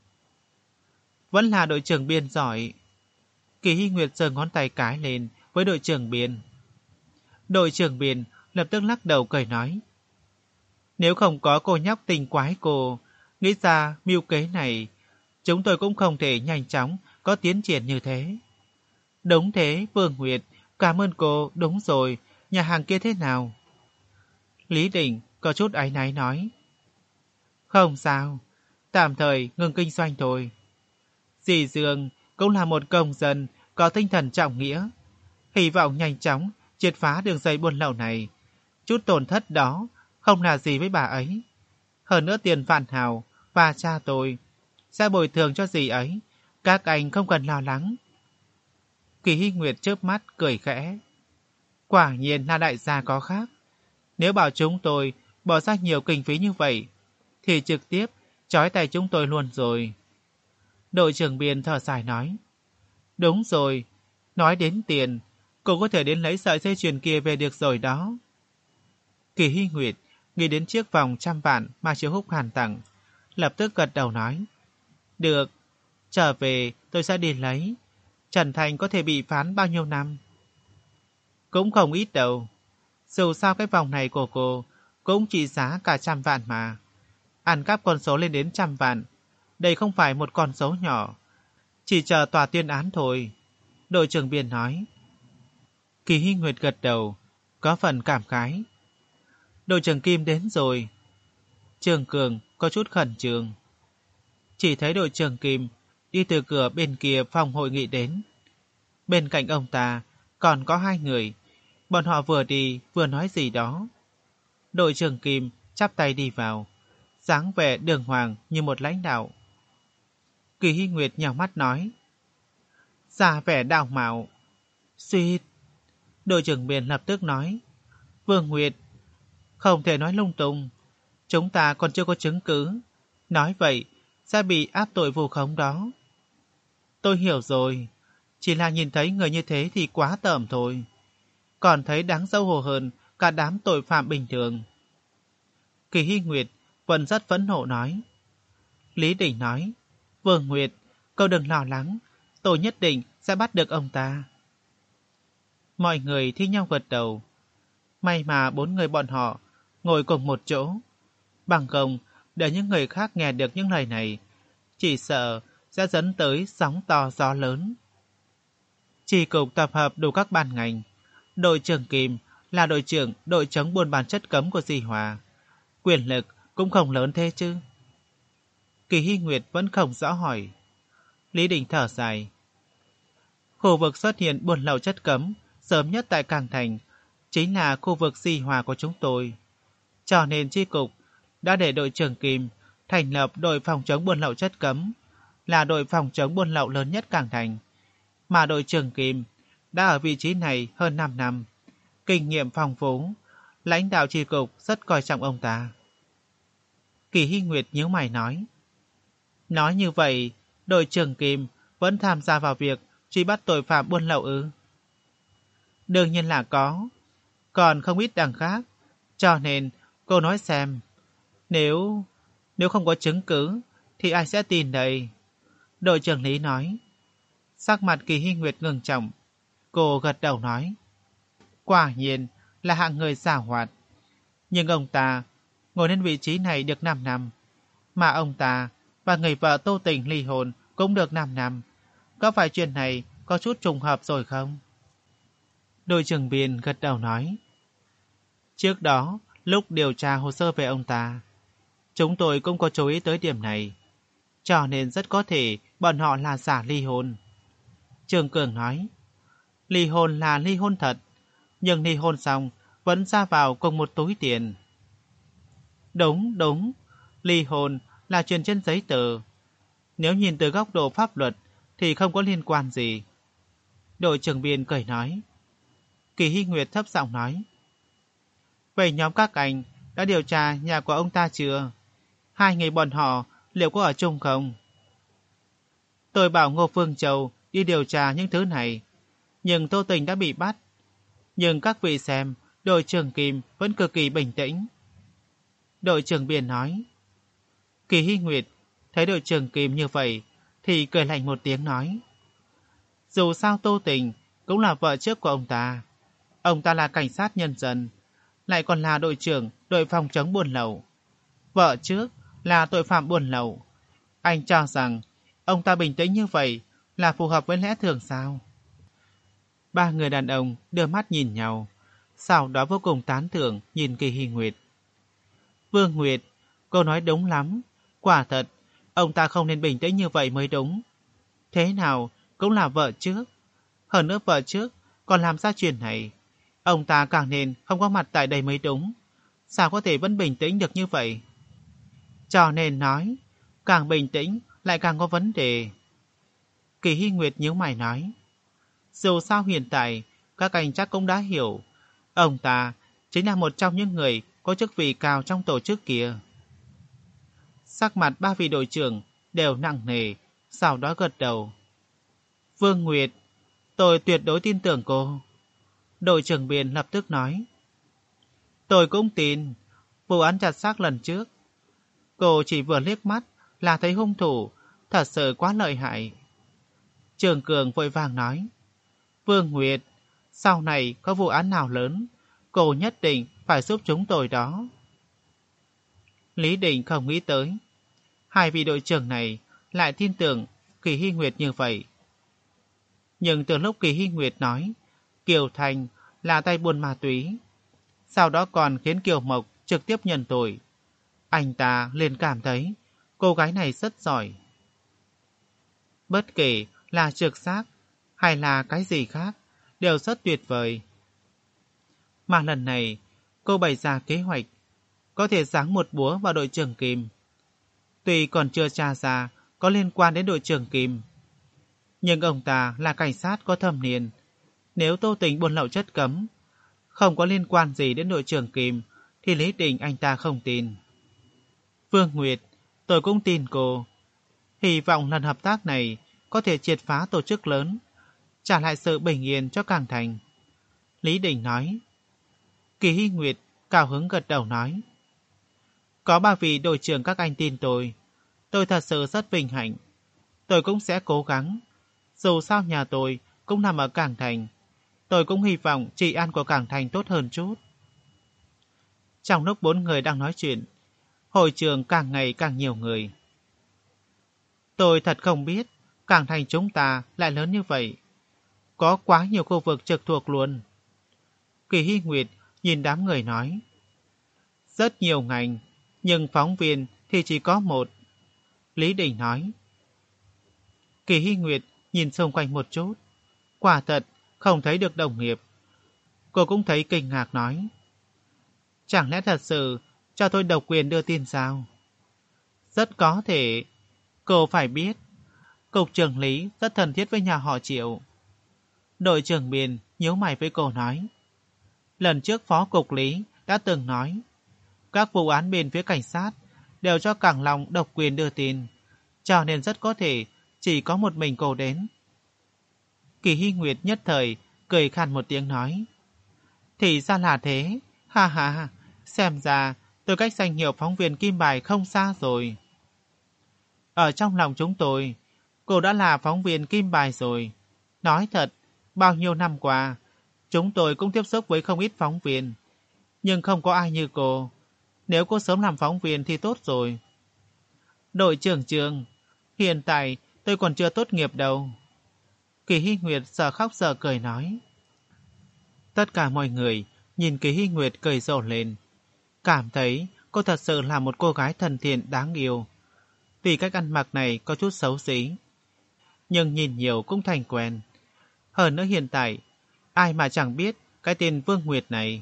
Vẫn là đội trưởng Biên giỏi. Kỳ Hy Nguyệt giơ ngón tay cái lên với đội trưởng Biên. Đội trưởng Biên lập tức lắc đầu cười nói. Nếu không có cô nhóc tình quái cô nghĩ ra mưu kế này, chúng tôi cũng không thể nhanh chóng có tiến triển như thế. Đúng thế, Vương Nguyệt, cảm ơn cô, đúng rồi, nhà hàng kia thế nào? Lý Đình có chút áy náy nói. Không sao, tạm thời ngừng kinh doanh thôi. Dì Dương cũng là một công dân có tinh thần trọng nghĩa. Hy vọng nhanh chóng triệt phá đường dây buôn lậu này. Chút tổn thất đó không là gì với bà ấy. Hơn nữa tiền Vạn Hào và cha tôi sẽ bồi thường cho dì ấy. Các anh không cần lo lắng. Kỳ Hy Nguyệt chớp mắt cười khẽ. Quả nhiên là đại gia có khác. Nếu bảo chúng tôi bỏ ra nhiều kinh phí như vậy, thì trực tiếp trói tay chúng tôi luôn rồi. Đội trưởng Biên thở dài nói. Đúng rồi, nói đến tiền, cô có thể đến lấy sợi dây chuyền kia về được rồi đó. Kỳ Hy Nguyệt nghĩ đến chiếc vòng trăm vạn mà Triệu Húc Hàn tặng, lập tức gật đầu nói. Được, trở về tôi sẽ đi lấy. Trần Thành có thể bị phán bao nhiêu năm? Cũng không ít đâu. Dù sao cái vòng này của cô cũng trị giá cả trăm vạn mà. Ăn cắp con số lên đến trăm vạn. Đây không phải một con số nhỏ. Chỉ chờ tòa tuyên án thôi. Đội trưởng Biên nói. Kỳ Hy Nguyệt gật đầu, có phần cảm khái. Đội trưởng Kim đến rồi. Trường Cường có chút khẩn trương. Chỉ thấy đội trưởng Kim đi từ cửa bên kia phòng hội nghị đến. Bên cạnh ông ta còn có hai người. Bọn họ vừa đi vừa nói gì đó. Đội trưởng Kim chắp tay đi vào, dáng vẻ đường hoàng như một lãnh đạo. Kỳ Hy Nguyệt nhào mắt nói. Ra vẻ đạo mạo. Suýt. Đội trưởng Biên lập tức nói. Vương Nguyệt, không thể nói lung tung. Chúng ta còn chưa có chứng cứ. Nói vậy sẽ bị áp tội vu khống đó. Tôi hiểu rồi. Chỉ là nhìn thấy người như thế thì quá tởm thôi. Còn thấy đáng xấu hổ hơn cả đám tội phạm bình thường. Kỳ Hy Nguyệt vẫn rất phẫn nộ nói. Lý Đình nói. Vương Nguyệt, cậu đừng lo lắng. Tôi nhất định sẽ bắt được ông ta. Mọi người thi nhau gật đầu. May mà bốn người bọn họ ngồi cùng một chỗ. Bằng không, để những người khác nghe được những lời này, chỉ sợ sẽ dẫn tới sóng to gió lớn. Chi cục tập hợp đủ các ban ngành. Đội trưởng Kim là đội trưởng đội chống buôn bán chất cấm của Di Hòa. Quyền lực cũng không lớn thế chứ. Kỳ Hy Nguyệt vẫn không rõ hỏi. Lý Đình thở dài. Khu vực xuất hiện buôn lậu chất cấm sớm nhất tại Cảng Thành chính là khu vực Di Hòa của chúng tôi. Cho nên chi cục đã để đội trưởng Kim thành lập đội phòng chống buôn lậu chất cấm, là đội phòng chống buôn lậu lớn nhất Cảng Thành. Mà đội trưởng Kim đã ở vị trí này hơn năm năm, kinh nghiệm phong phú, lãnh đạo chi cục rất coi trọng ông ta. Kỳ Hy Nguyệt nhíu mày nói. Nói như vậy, đội trưởng Kim vẫn tham gia vào việc truy bắt tội phạm buôn lậu ư? Đương nhiên là có, còn không ít đằng khác. Cho nên cô nói xem, nếu nếu không có chứng cứ thì ai sẽ tin đây? Đội trưởng Lý nói. Sắc mặt Kỳ Hy Nguyệt ngừng trọng. Cô gật đầu nói. Quả nhiên là hạng người giàu hoạt. Nhưng ông ta ngồi lên vị trí này được năm năm, mà ông ta và người vợ Tô Tình ly hôn cũng được năm năm. Có phải chuyện này có chút trùng hợp rồi không? Đội trưởng Biên gật đầu nói. Trước đó, lúc điều tra hồ sơ về ông ta, chúng tôi cũng có chú ý tới điểm này. Cho nên rất có thể bọn họ là giả ly hôn. Trường Cường nói. Ly hôn là ly hôn thật, nhưng ly hôn xong vẫn ra vào cùng một túi tiền. Đúng, đúng. Ly hôn là chuyện trên giấy tờ. Nếu nhìn từ góc độ pháp luật thì không có liên quan gì. Đội trưởng Biên cười nói. Kỳ Hy Nguyệt thấp giọng nói. Vậy nhóm các anh đã điều tra nhà của ông ta chưa? Hai người bọn họ liệu có ở chung không? Tôi bảo Ngô Phương Châu đi điều tra những thứ này, nhưng Tô Tình đã bị bắt. Nhưng các vị xem, đội trưởng Kim vẫn cực kỳ bình tĩnh. Đội trưởng Biên nói. Kỳ Hy Nguyệt thấy đội trưởng Kim như vậy thì cười lạnh một tiếng nói. Dù sao Tô Tình cũng là vợ trước của ông ta. Ông ta là cảnh sát nhân dân, lại còn là đội trưởng đội phòng chống buôn lậu. Vợ trước là tội phạm buôn lậu. Anh cho rằng ông ta bình tĩnh như vậy là phù hợp với lẽ thường sao? Ba người đàn ông đưa mắt nhìn nhau, sau đó vô cùng tán thưởng nhìn Kỳ Hy Nguyệt. Vương Nguyệt, cô nói đúng lắm. Quả thật, ông ta không nên bình tĩnh như vậy mới đúng. Thế nào cũng là vợ trước. Hơn nữa vợ trước còn làm ra chuyện này. Ông ta càng nên không có mặt tại đây mới đúng. Sao có thể vẫn bình tĩnh được như vậy? Cho nên nói, càng bình tĩnh lại càng có vấn đề. Kỳ Hy Nguyệt nhíu mày nói, dù sao hiện tại, các anh chắc cũng đã hiểu, ông ta chính là một trong những người có chức vị cao trong tổ chức kia. Sắc mặt ba vị đội trưởng đều nặng nề, sau đó gật đầu. Vương Nguyệt, tôi tuyệt đối tin tưởng cô. Đội trưởng Biên lập tức nói, tôi cũng tin, vụ án chặt xác lần trước, cô chỉ vừa liếc mắt là thấy hung thủ, thật sự quá lợi hại. Trường Cường vội vàng nói, Vương Nguyệt, sau này có vụ án nào lớn, cô nhất định phải giúp chúng tôi đó. Lý Đình không nghĩ tới, hai vị đội trưởng này lại tin tưởng Kỳ Hy Nguyệt như vậy. Nhưng từ lúc Kỳ Hy Nguyệt nói Kiều Thành là tay buôn ma túy, sau đó còn khiến Kiều Mộc trực tiếp nhận tội, anh ta liền cảm thấy cô gái này rất giỏi. Bất kể là trực giác hay là cái gì khác, đều rất tuyệt vời. Mà lần này, cô bày ra kế hoạch, có thể giáng một búa vào đội trưởng Kim. Tuy còn chưa tra ra có liên quan đến đội trưởng Kim, nhưng ông ta là cảnh sát có thâm niên. Nếu Tô Tình buôn lậu chất cấm, không có liên quan gì đến đội trưởng Kim, thì Lý Đình anh ta không tin. Vương Nguyệt, tôi cũng tin cô. Hy vọng lần hợp tác này có thể triệt phá tổ chức lớn, trả lại sự bình yên cho Cảng Thành. Lý Đình nói. Kỳ Hy Nguyệt cao hứng gật đầu nói. Có ba vị đội trưởng các anh tin tôi. Tôi thật sự rất vinh hạnh. Tôi cũng sẽ cố gắng. Dù sao nhà tôi cũng nằm ở Cảng Thành. Tôi cũng hy vọng trị an của Cảng Thành tốt hơn chút. Trong lúc bốn người đang nói chuyện, hội trường càng ngày càng nhiều người. Tôi thật không biết Cảng Thành chúng ta lại lớn như vậy. Có quá nhiều khu vực trực thuộc luôn. Kỳ Hy Nguyệt nhìn đám người nói. Rất nhiều ngành, nhưng phóng viên thì chỉ có một. Lý Đình nói. Kỳ Hy Nguyệt nhìn xung quanh một chút. Quả thật không thấy được đồng nghiệp. Cô cũng thấy kinh ngạc nói. Chẳng lẽ thật sự cho tôi độc quyền đưa tin sao? Rất có thể. Cô phải biết, cục trưởng Lý rất thân thiết với nhà họ Triệu. Đội trưởng Biên nhíu mày với cô nói. Lần trước phó cục Lý đã từng nói, các vụ án bên phía cảnh sát đều cho Cảng Long độc quyền đưa tin, cho nên rất có thể chỉ có một mình cô đến. Kỳ Hy Nguyệt nhất thời cười khàn một tiếng nói. Thì ra là thế, ha ha, xem ra tôi cách danh hiệu phóng viên kim bài không xa rồi. Ở trong lòng chúng tôi, cô đã là phóng viên kim bài rồi. Nói thật, bao nhiêu năm qua, chúng tôi cũng tiếp xúc với không ít phóng viên, nhưng không có ai như cô. Nếu cô sớm làm phóng viên thì tốt rồi. Đội trưởng Trường, hiện tại tôi còn chưa tốt nghiệp đâu. Kỳ Hy Nguyệt giờ khóc giờ cười nói. Tất cả mọi người nhìn Kỳ Hy Nguyệt cười rộ lên, cảm thấy cô thật sự là một cô gái thân thiện đáng yêu. Vì cách ăn mặc này có chút xấu xí, nhưng nhìn nhiều cũng thành quen. Hơn nữa hiện tại, ai mà chẳng biết cái tên Vương Nguyệt này.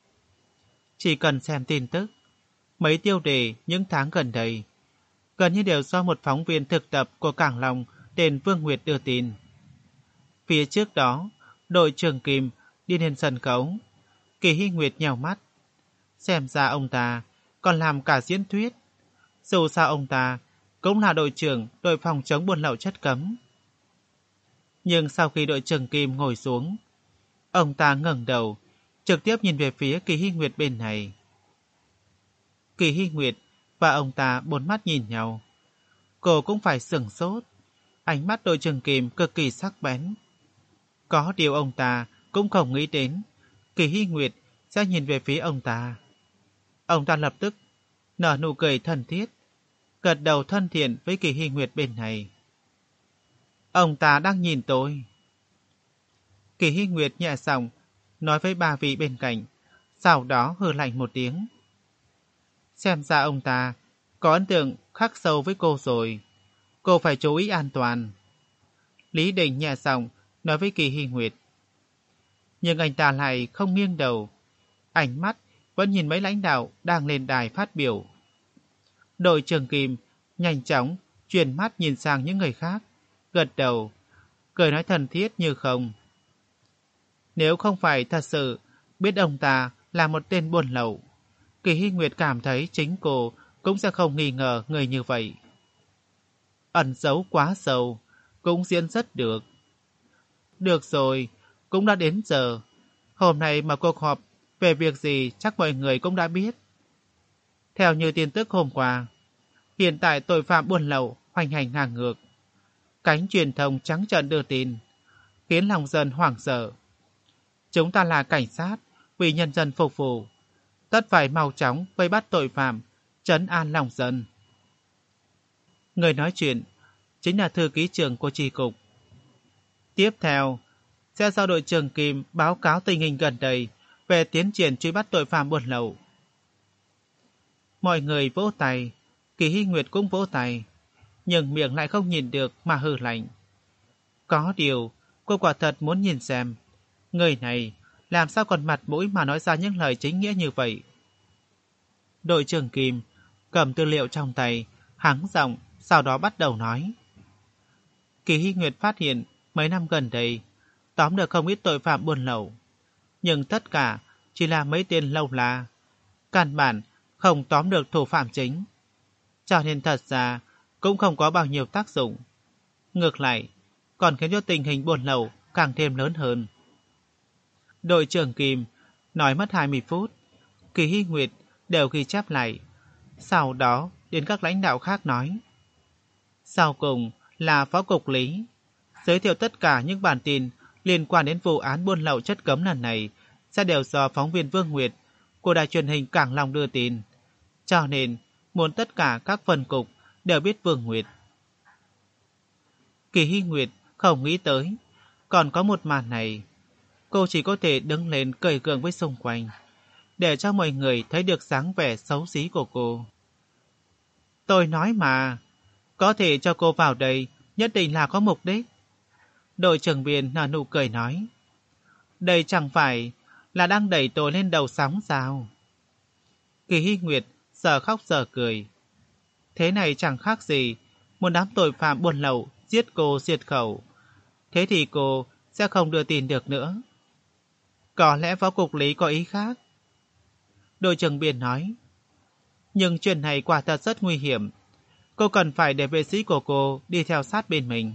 Chỉ cần xem tin tức, mấy tiêu đề những tháng gần đây, gần như đều do một phóng viên thực tập của Cảng Long tên Vương Nguyệt đưa tin. Phía trước đó, đội trưởng Kim đi lên sân khấu. Kỳ Hy Nguyệt nhèo mắt. Xem ra ông ta còn làm cả diễn thuyết. Dù sao ông ta cũng là đội trưởng đội phòng chống buôn lậu chất cấm. Nhưng sau khi đội trưởng Kim ngồi xuống, ông ta ngẩng đầu, trực tiếp nhìn về phía Kỳ Hy Nguyệt bên này. Kỳ Hy Nguyệt và ông ta bốn mắt nhìn nhau. Cô cũng phải sửng sốt. Ánh mắt đội trưởng Kim cực kỳ sắc bén. Có điều ông ta cũng không nghĩ đến Kỳ Hy Nguyệt sẽ nhìn về phía ông ta. Ông ta lập tức nở nụ cười thân thiết, gật đầu thân thiện với Kỳ Hy Nguyệt bên này. Ông ta đang nhìn tôi. Kỳ Hy Nguyệt nhẹ giọng nói với ba vị bên cạnh, sau đó hừ lạnh một tiếng. Xem ra ông ta có ấn tượng khắc sâu với cô rồi. Cô phải chú ý an toàn. Lý Đình nhẹ giọng nói với Kỳ Hy Nguyệt. Nhưng anh ta lại không nghiêng đầu, ánh mắt vẫn nhìn mấy lãnh đạo đang lên đài phát biểu. Đội trưởng Kim nhanh chóng chuyển mắt nhìn sang những người khác, gật đầu, cười nói thân thiết như không. Nếu không phải thật sự biết ông ta là một tên buôn lậu, Kỳ Hy Nguyệt cảm thấy chính cô cũng sẽ không nghi ngờ người như vậy. Ẩn giấu quá sâu, cũng diễn rất được. Được rồi, cũng đã đến giờ. Hôm nay mà cuộc họp về việc gì chắc mọi người cũng đã biết. Theo như tin tức hôm qua, hiện tại tội phạm buôn lậu hoành hành ngang ngược. Cánh truyền thông trắng trợn đưa tin, khiến lòng dân hoảng sợ. Chúng ta là cảnh sát, vì nhân dân phục vụ, tất phải mau chóng vây bắt tội phạm, trấn an lòng dân. Người nói chuyện chính là thư ký trưởng của chi cục. Tiếp theo, sẽ do đội trưởng Kim báo cáo tình hình gần đây về tiến triển truy bắt tội phạm buôn lậu. Mọi người vỗ tay, Kỳ Hy Nguyệt cũng vỗ tay, nhưng miệng lại không nhìn được mà hừ lạnh. Có điều, cô quả thật muốn nhìn xem, người này làm sao còn mặt mũi mà nói ra những lời chính nghĩa như vậy. Đội trưởng Kim cầm tư liệu trong tay, hắng giọng, sau đó bắt đầu nói. Kỳ Hy Nguyệt phát hiện mấy năm gần đây, tóm được không ít tội phạm buôn lậu, nhưng tất cả chỉ là mấy tên lâu la, căn bản không tóm được thủ phạm chính. Cho nên thật ra cũng không có bao nhiêu tác dụng. Ngược lại, còn khiến cho tình hình buôn lậu càng thêm lớn hơn. Đội trưởng Kim nói mất hai mươi phút, Kỳ Hy Nguyệt đều ghi chép lại. Sau đó đến các lãnh đạo khác nói. Sau cùng là Phó Cục Lý, giới thiệu tất cả những bản tin liên quan đến vụ án buôn lậu chất cấm lần này sẽ đều do phóng viên Vương Nguyệt của đài truyền hình Cảng Long đưa tin. Cho nên muốn tất cả các phân cục đều biết Vương Nguyệt. Kỳ Hy Nguyệt không nghĩ tới còn có một màn này. Cô chỉ có thể đứng lên cười gượng với xung quanh, để cho mọi người thấy được dáng vẻ xấu xí của cô. Tôi nói mà, có thể cho cô vào đây nhất định là có mục đích. Đội trưởng Biên nở nụ cười nói. Đây chẳng phải là đang đẩy tôi lên đầu sóng sao? Kỳ Hy Nguyệt giờ khóc giờ cười. Thế này chẳng khác gì một đám tội phạm buôn lậu giết cô diệt khẩu. Thế thì cô sẽ không đưa tin được nữa. Có lẽ Phó Cục Lý có ý khác. Đội trưởng Biên nói. Nhưng chuyện này quả thật rất nguy hiểm. Cô cần phải để vệ sĩ của cô đi theo sát bên mình.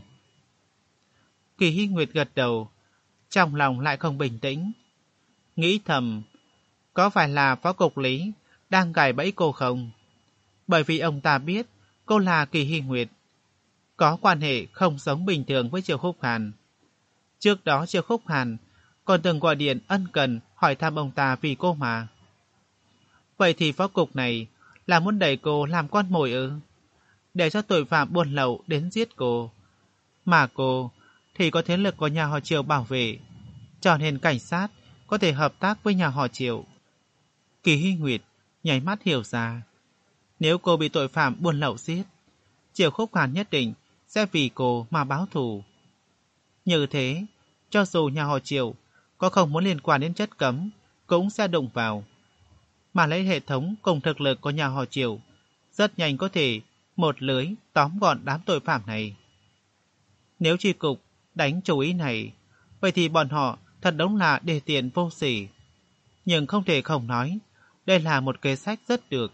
Kỳ Hy Nguyệt gật đầu, trong lòng lại không bình tĩnh. Nghĩ thầm, có phải là Phó Cục Lý đang gài bẫy cô không? Bởi vì ông ta biết cô là Kỳ Hy Nguyệt, có quan hệ không giống bình thường với Triệu Khúc Hàn. Trước đó Triệu Khúc Hàn còn từng gọi điện ân cần hỏi thăm ông ta vì cô mà. Vậy thì phó cục này là muốn đẩy cô làm con mồi ư? Để cho tội phạm buôn lậu đến giết cô. Mà cô thì có thế lực của nhà họ Triệu bảo vệ, cho nên cảnh sát có thể hợp tác với nhà họ Triệu. Kỳ Hy Nguyệt nháy mắt hiểu ra, nếu cô bị tội phạm buôn lậu giết, Triệu Khúc Hàn nhất định sẽ vì cô mà báo thù. Như thế, cho dù nhà họ Triệu có không muốn liên quan đến chất cấm, cũng sẽ đụng vào. Mà lấy hệ thống cùng thực lực của nhà họ Triệu, rất nhanh có thể một lưới tóm gọn đám tội phạm này. Nếu chi cục đánh chủ ý này, vậy thì bọn họ thật đúng là đề tiền vô sỉ. Nhưng không thể không nói, đây là một kế sách rất được.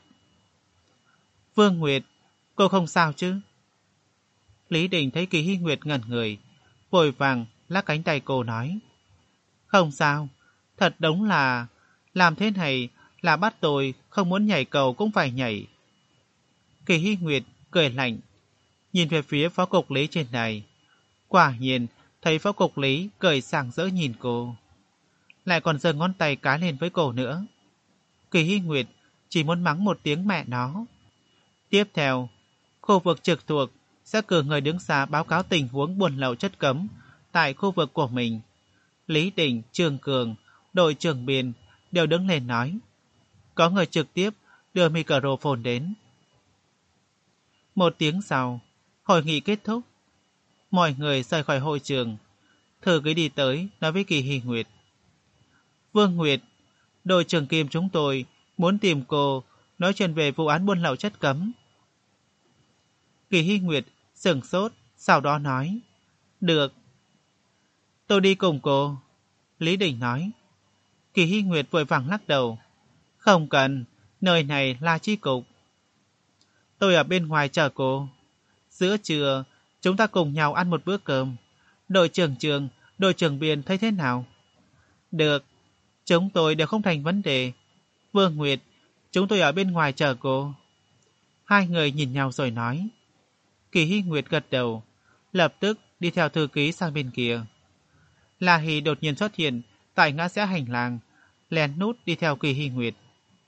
Vương Nguyệt, cô không sao chứ? Lý Đình thấy Kỳ Hy Nguyệt ngẩn người, vội vàng lắc cánh tay cô nói. Không sao, thật đúng là làm thế này là bắt tôi không muốn nhảy cầu cũng phải nhảy. Kỳ Hy Nguyệt cười lạnh, nhìn về phía Phó Cục Lý trên đài. Quả nhiên thấy Phó Cục Lý cười sảng rỡ nhìn cô, lại còn giơ ngón tay cái lên với cô nữa. Kỳ Hy Nguyệt chỉ muốn mắng một tiếng mẹ nó. Tiếp theo, khu vực trực thuộc sẽ cử người đứng ra báo cáo tình huống buôn lậu chất cấm tại khu vực của mình. Lý Đình, Trương Cường, đội trưởng Biên đều đứng lên nói. Có người trực tiếp đưa microphone đến. Một tiếng sau, hội nghị kết thúc. Mọi người rời khỏi hội trường. Thư ký đi tới, nói với Kỳ Hy Nguyệt. Vương Nguyệt, đội trưởng Kim chúng tôi muốn tìm cô nói chuyện về vụ án buôn lậu chất cấm. Kỳ Hy Nguyệt sửng sốt, sau đó nói. Được. Tôi đi cùng cô. Lý Đình nói. Kỳ Hy Nguyệt vội vàng lắc đầu. Không cần, nơi này là chi cục. Tôi ở bên ngoài chờ cô. Giữa trưa, chúng ta cùng nhau ăn một bữa cơm. Đội trưởng Trường, đội trưởng Biên thấy thế nào? Được, chúng tôi đều không thành vấn đề. Vương Nguyệt, chúng tôi ở bên ngoài chờ cô. Hai người nhìn nhau rồi nói. Kỳ Hy Nguyệt gật đầu, lập tức đi theo thư ký sang bên kia. La Hỷ đột nhiên xuất hiện tại ngã rẽ hành lang, lén nút đi theo Kỳ Hy Nguyệt.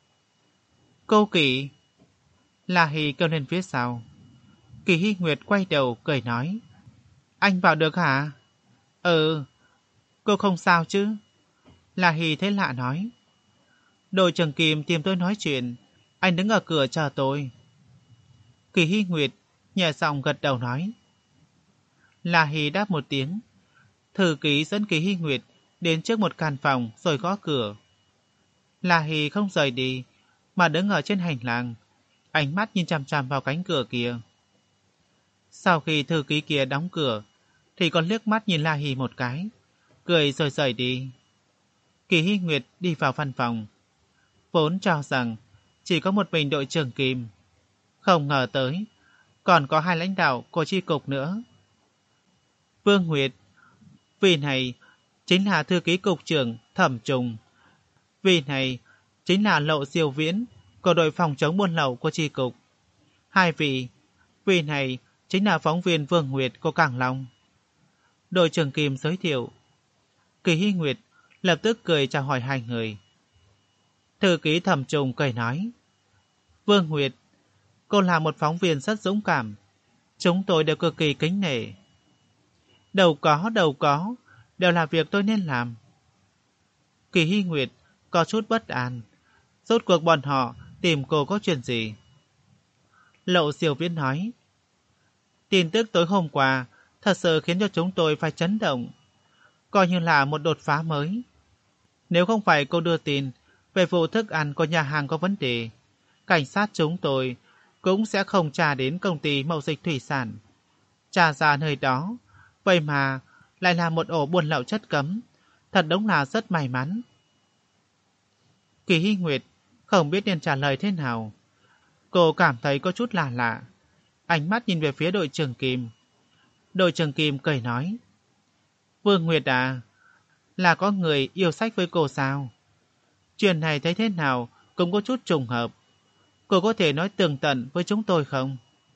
Cô Kỳ! La Hỷ kêu lên phía sau. Kỳ Hy Nguyệt quay đầu cười nói. Anh vào được hả? Ừ, cô không sao chứ? La Hỷ thấy lạ nói. Đội trưởng Kim tìm tôi nói chuyện, anh đứng ở cửa chờ tôi. Kỳ Hy Nguyệt nhẹ giọng gật đầu nói. La Hỷ đáp một tiếng. Thư ký dẫn Kỳ Hy Nguyệt đến trước một căn phòng rồi gõ cửa. La Hỷ không rời đi mà đứng ở trên hành lang, ánh mắt nhìn chằm chằm vào cánh cửa kia. Sau khi thư ký kia đóng cửa thì còn liếc mắt nhìn La Hỷ một cái, cười rồi rời đi. Kỳ Hy Nguyệt đi vào văn phòng, vốn cho rằng chỉ có một mình đội trưởng Kim, không ngờ tới còn có hai lãnh đạo của chi cục nữa. Vương Nguyệt, vị này chính là thư ký cục trưởng Thẩm Trùng, vị này chính là Lộ Diêu Viễn của đội phòng chống buôn lậu của chi cục. Hai vị, vị này chính là phóng viên Vương Nguyệt của Cảng Long. Đội trưởng Kim giới thiệu. Kỳ Hy Nguyệt lập tức cười chào hỏi hai người. Thư ký Thẩm Trùng cười nói. Vương Nguyệt, cô là một phóng viên rất dũng cảm, chúng tôi đều cực kỳ kính nể. Đâu có, đâu có, đều là việc tôi nên làm. Kỳ Hy Nguyệt có chút bất an. Rốt cuộc bọn họ tìm cô có chuyện gì? Lộ Diêu Viễn nói. Tin tức tối hôm qua thật sự khiến cho chúng tôi phải chấn động, coi như là một đột phá mới. Nếu không phải cô đưa tin về vụ thức ăn của nhà hàng có vấn đề, cảnh sát chúng tôi cũng sẽ không tra đến công ty mậu dịch thủy sản. Tra ra nơi đó, vậy mà lại là một ổ buôn lậu chất cấm, thật đúng là rất may mắn. Kỳ Hy Nguyệt không biết nên trả lời thế nào. Cô cảm thấy có chút lạ lạ, ánh mắt nhìn về phía đội trưởng Kim. Đội trưởng Kim cười nói. Vương Nguyệt à, là có người yêu sách với cô sao? Chuyện này thấy thế nào cũng có chút trùng hợp. Cô có thể nói tường tận với chúng tôi không?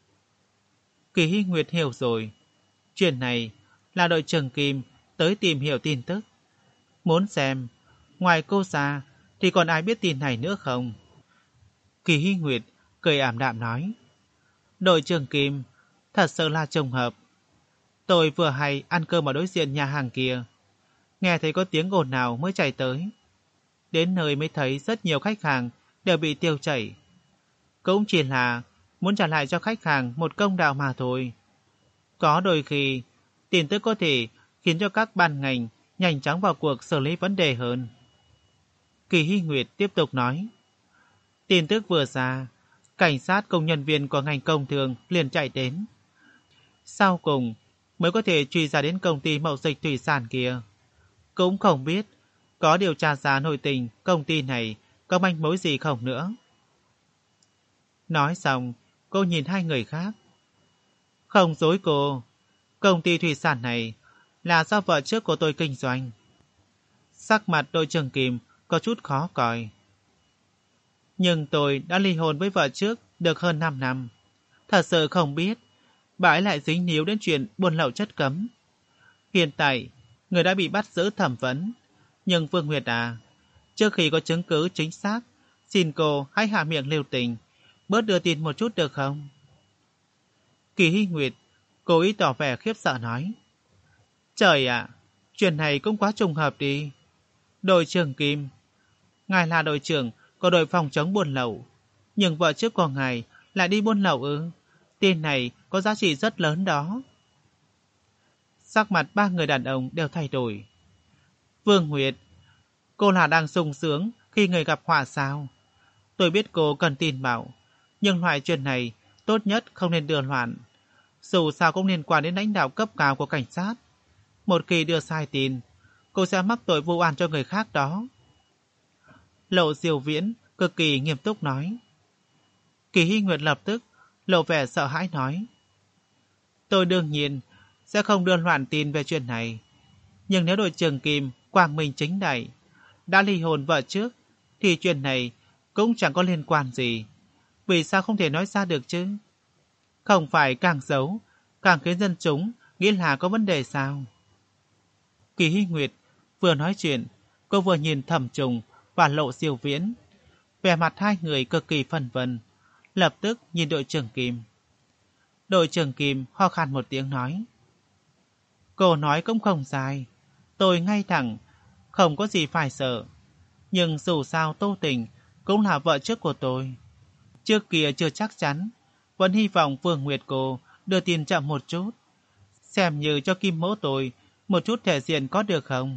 Kỳ Hy Nguyệt hiểu rồi. Chuyện này là đội trưởng Kim tới tìm hiểu tin tức. Muốn xem, ngoài cô ra thì còn ai biết tin này nữa không? Kỳ Hy Nguyệt cười ảm đạm nói. Đội trưởng Kim, thật sự là trùng hợp. Tôi vừa hay ăn cơm ở đối diện nhà hàng kia, nghe thấy có tiếng ồn nào mới chạy tới. Đến nơi mới thấy rất nhiều khách hàng đều bị tiêu chảy. Cũng chỉ là muốn trả lại cho khách hàng một công đạo mà thôi. Có đôi khi, tin tức có thể khiến cho các ban ngành nhanh chóng vào cuộc xử lý vấn đề hơn. Kỳ Hy Nguyệt tiếp tục nói. Tin tức vừa ra, cảnh sát cùng nhân viên của ngành công thương liền chạy đến. Sau cùng mới có thể truy ra đến công ty mậu dịch thủy sản kia. Cũng không biết có điều tra ra nội tình công ty này có manh mối gì không nữa. Nói xong, cô nhìn hai người khác. Không dối cô, công ty thủy sản này là do vợ trước của tôi kinh doanh. Sắc mặt đội trưởng Kim có chút khó coi. Nhưng tôi đã ly hôn với vợ trước được hơn năm năm. Thật sự không biết bà ấy lại dính níu đến chuyện buôn lậu chất cấm. Hiện tại, người đã bị bắt giữ thẩm vấn. Nhưng Vương Nguyệt à, trước khi có chứng cứ chính xác, xin cô hãy hạ miệng lưu tình, bớt đưa tin một chút được không? Kỳ Hy Nguyệt cố ý tỏ vẻ khiếp sợ nói. Trời ạ, chuyện này cũng quá trùng hợp đi. Đội trưởng Kim, ngài là đội trưởng của đội phòng chống buôn lậu, nhưng vợ trước của ngài lại đi buôn lậu ư? Tin này có giá trị rất lớn đó. Sắc mặt ba người đàn ông đều thay đổi. Vương Nguyệt, cô là đang sung sướng khi người gặp họa sao? Tôi biết cô cần tin bảo, nhưng loại chuyện này tốt nhất không nên đưa loạn. Dù sao cũng liên quan đến lãnh đạo cấp cao của cảnh sát. Một khi đưa sai tin, cô sẽ mắc tội vu oan cho người khác đó. Lộ Diêu Viễn cực kỳ nghiêm túc nói. Kỳ Hy Nguyệt lập tức lộ vẻ sợ hãi nói. Tôi đương nhiên sẽ không đưa loạn tin về chuyện này. Nhưng nếu đội trưởng Kim quang minh chính đại đã ly hôn vợ trước, thì chuyện này cũng chẳng có liên quan gì. Vì sao không thể nói ra được chứ? Không phải càng giấu, càng khiến dân chúng nghĩ là có vấn đề sao? Kỳ Hy Nguyệt vừa nói chuyện, cô vừa nhìn Thẩm Trùng và Lộ Diêu Viễn. Vẻ mặt hai người cực kỳ phân vân, lập tức nhìn đội trưởng Kim. Đội trưởng Kim ho khan một tiếng nói. Cô nói cũng không sai, tôi ngay thẳng, không có gì phải sợ. Nhưng dù sao Tô Tình cũng là vợ trước của tôi. Trước kia chưa chắc chắn, vẫn hy vọng Vương Nguyệt cô đưa tiền chậm một chút. Xem như cho Kim mẫu tôi một chút thể diện có được không?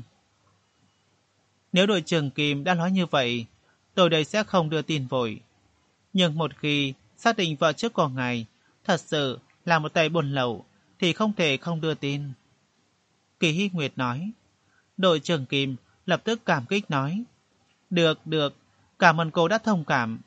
Nếu đội trưởng Kim đã nói như vậy, tôi đây sẽ không đưa tin vội. Nhưng một khi xác định vợ trước của ngài thật sự là một tay buôn lậu, thì không thể không đưa tin. Kỳ Hy Nguyệt nói. Đội trưởng Kim lập tức cảm kích nói. Được, được, cảm ơn cô đã thông cảm.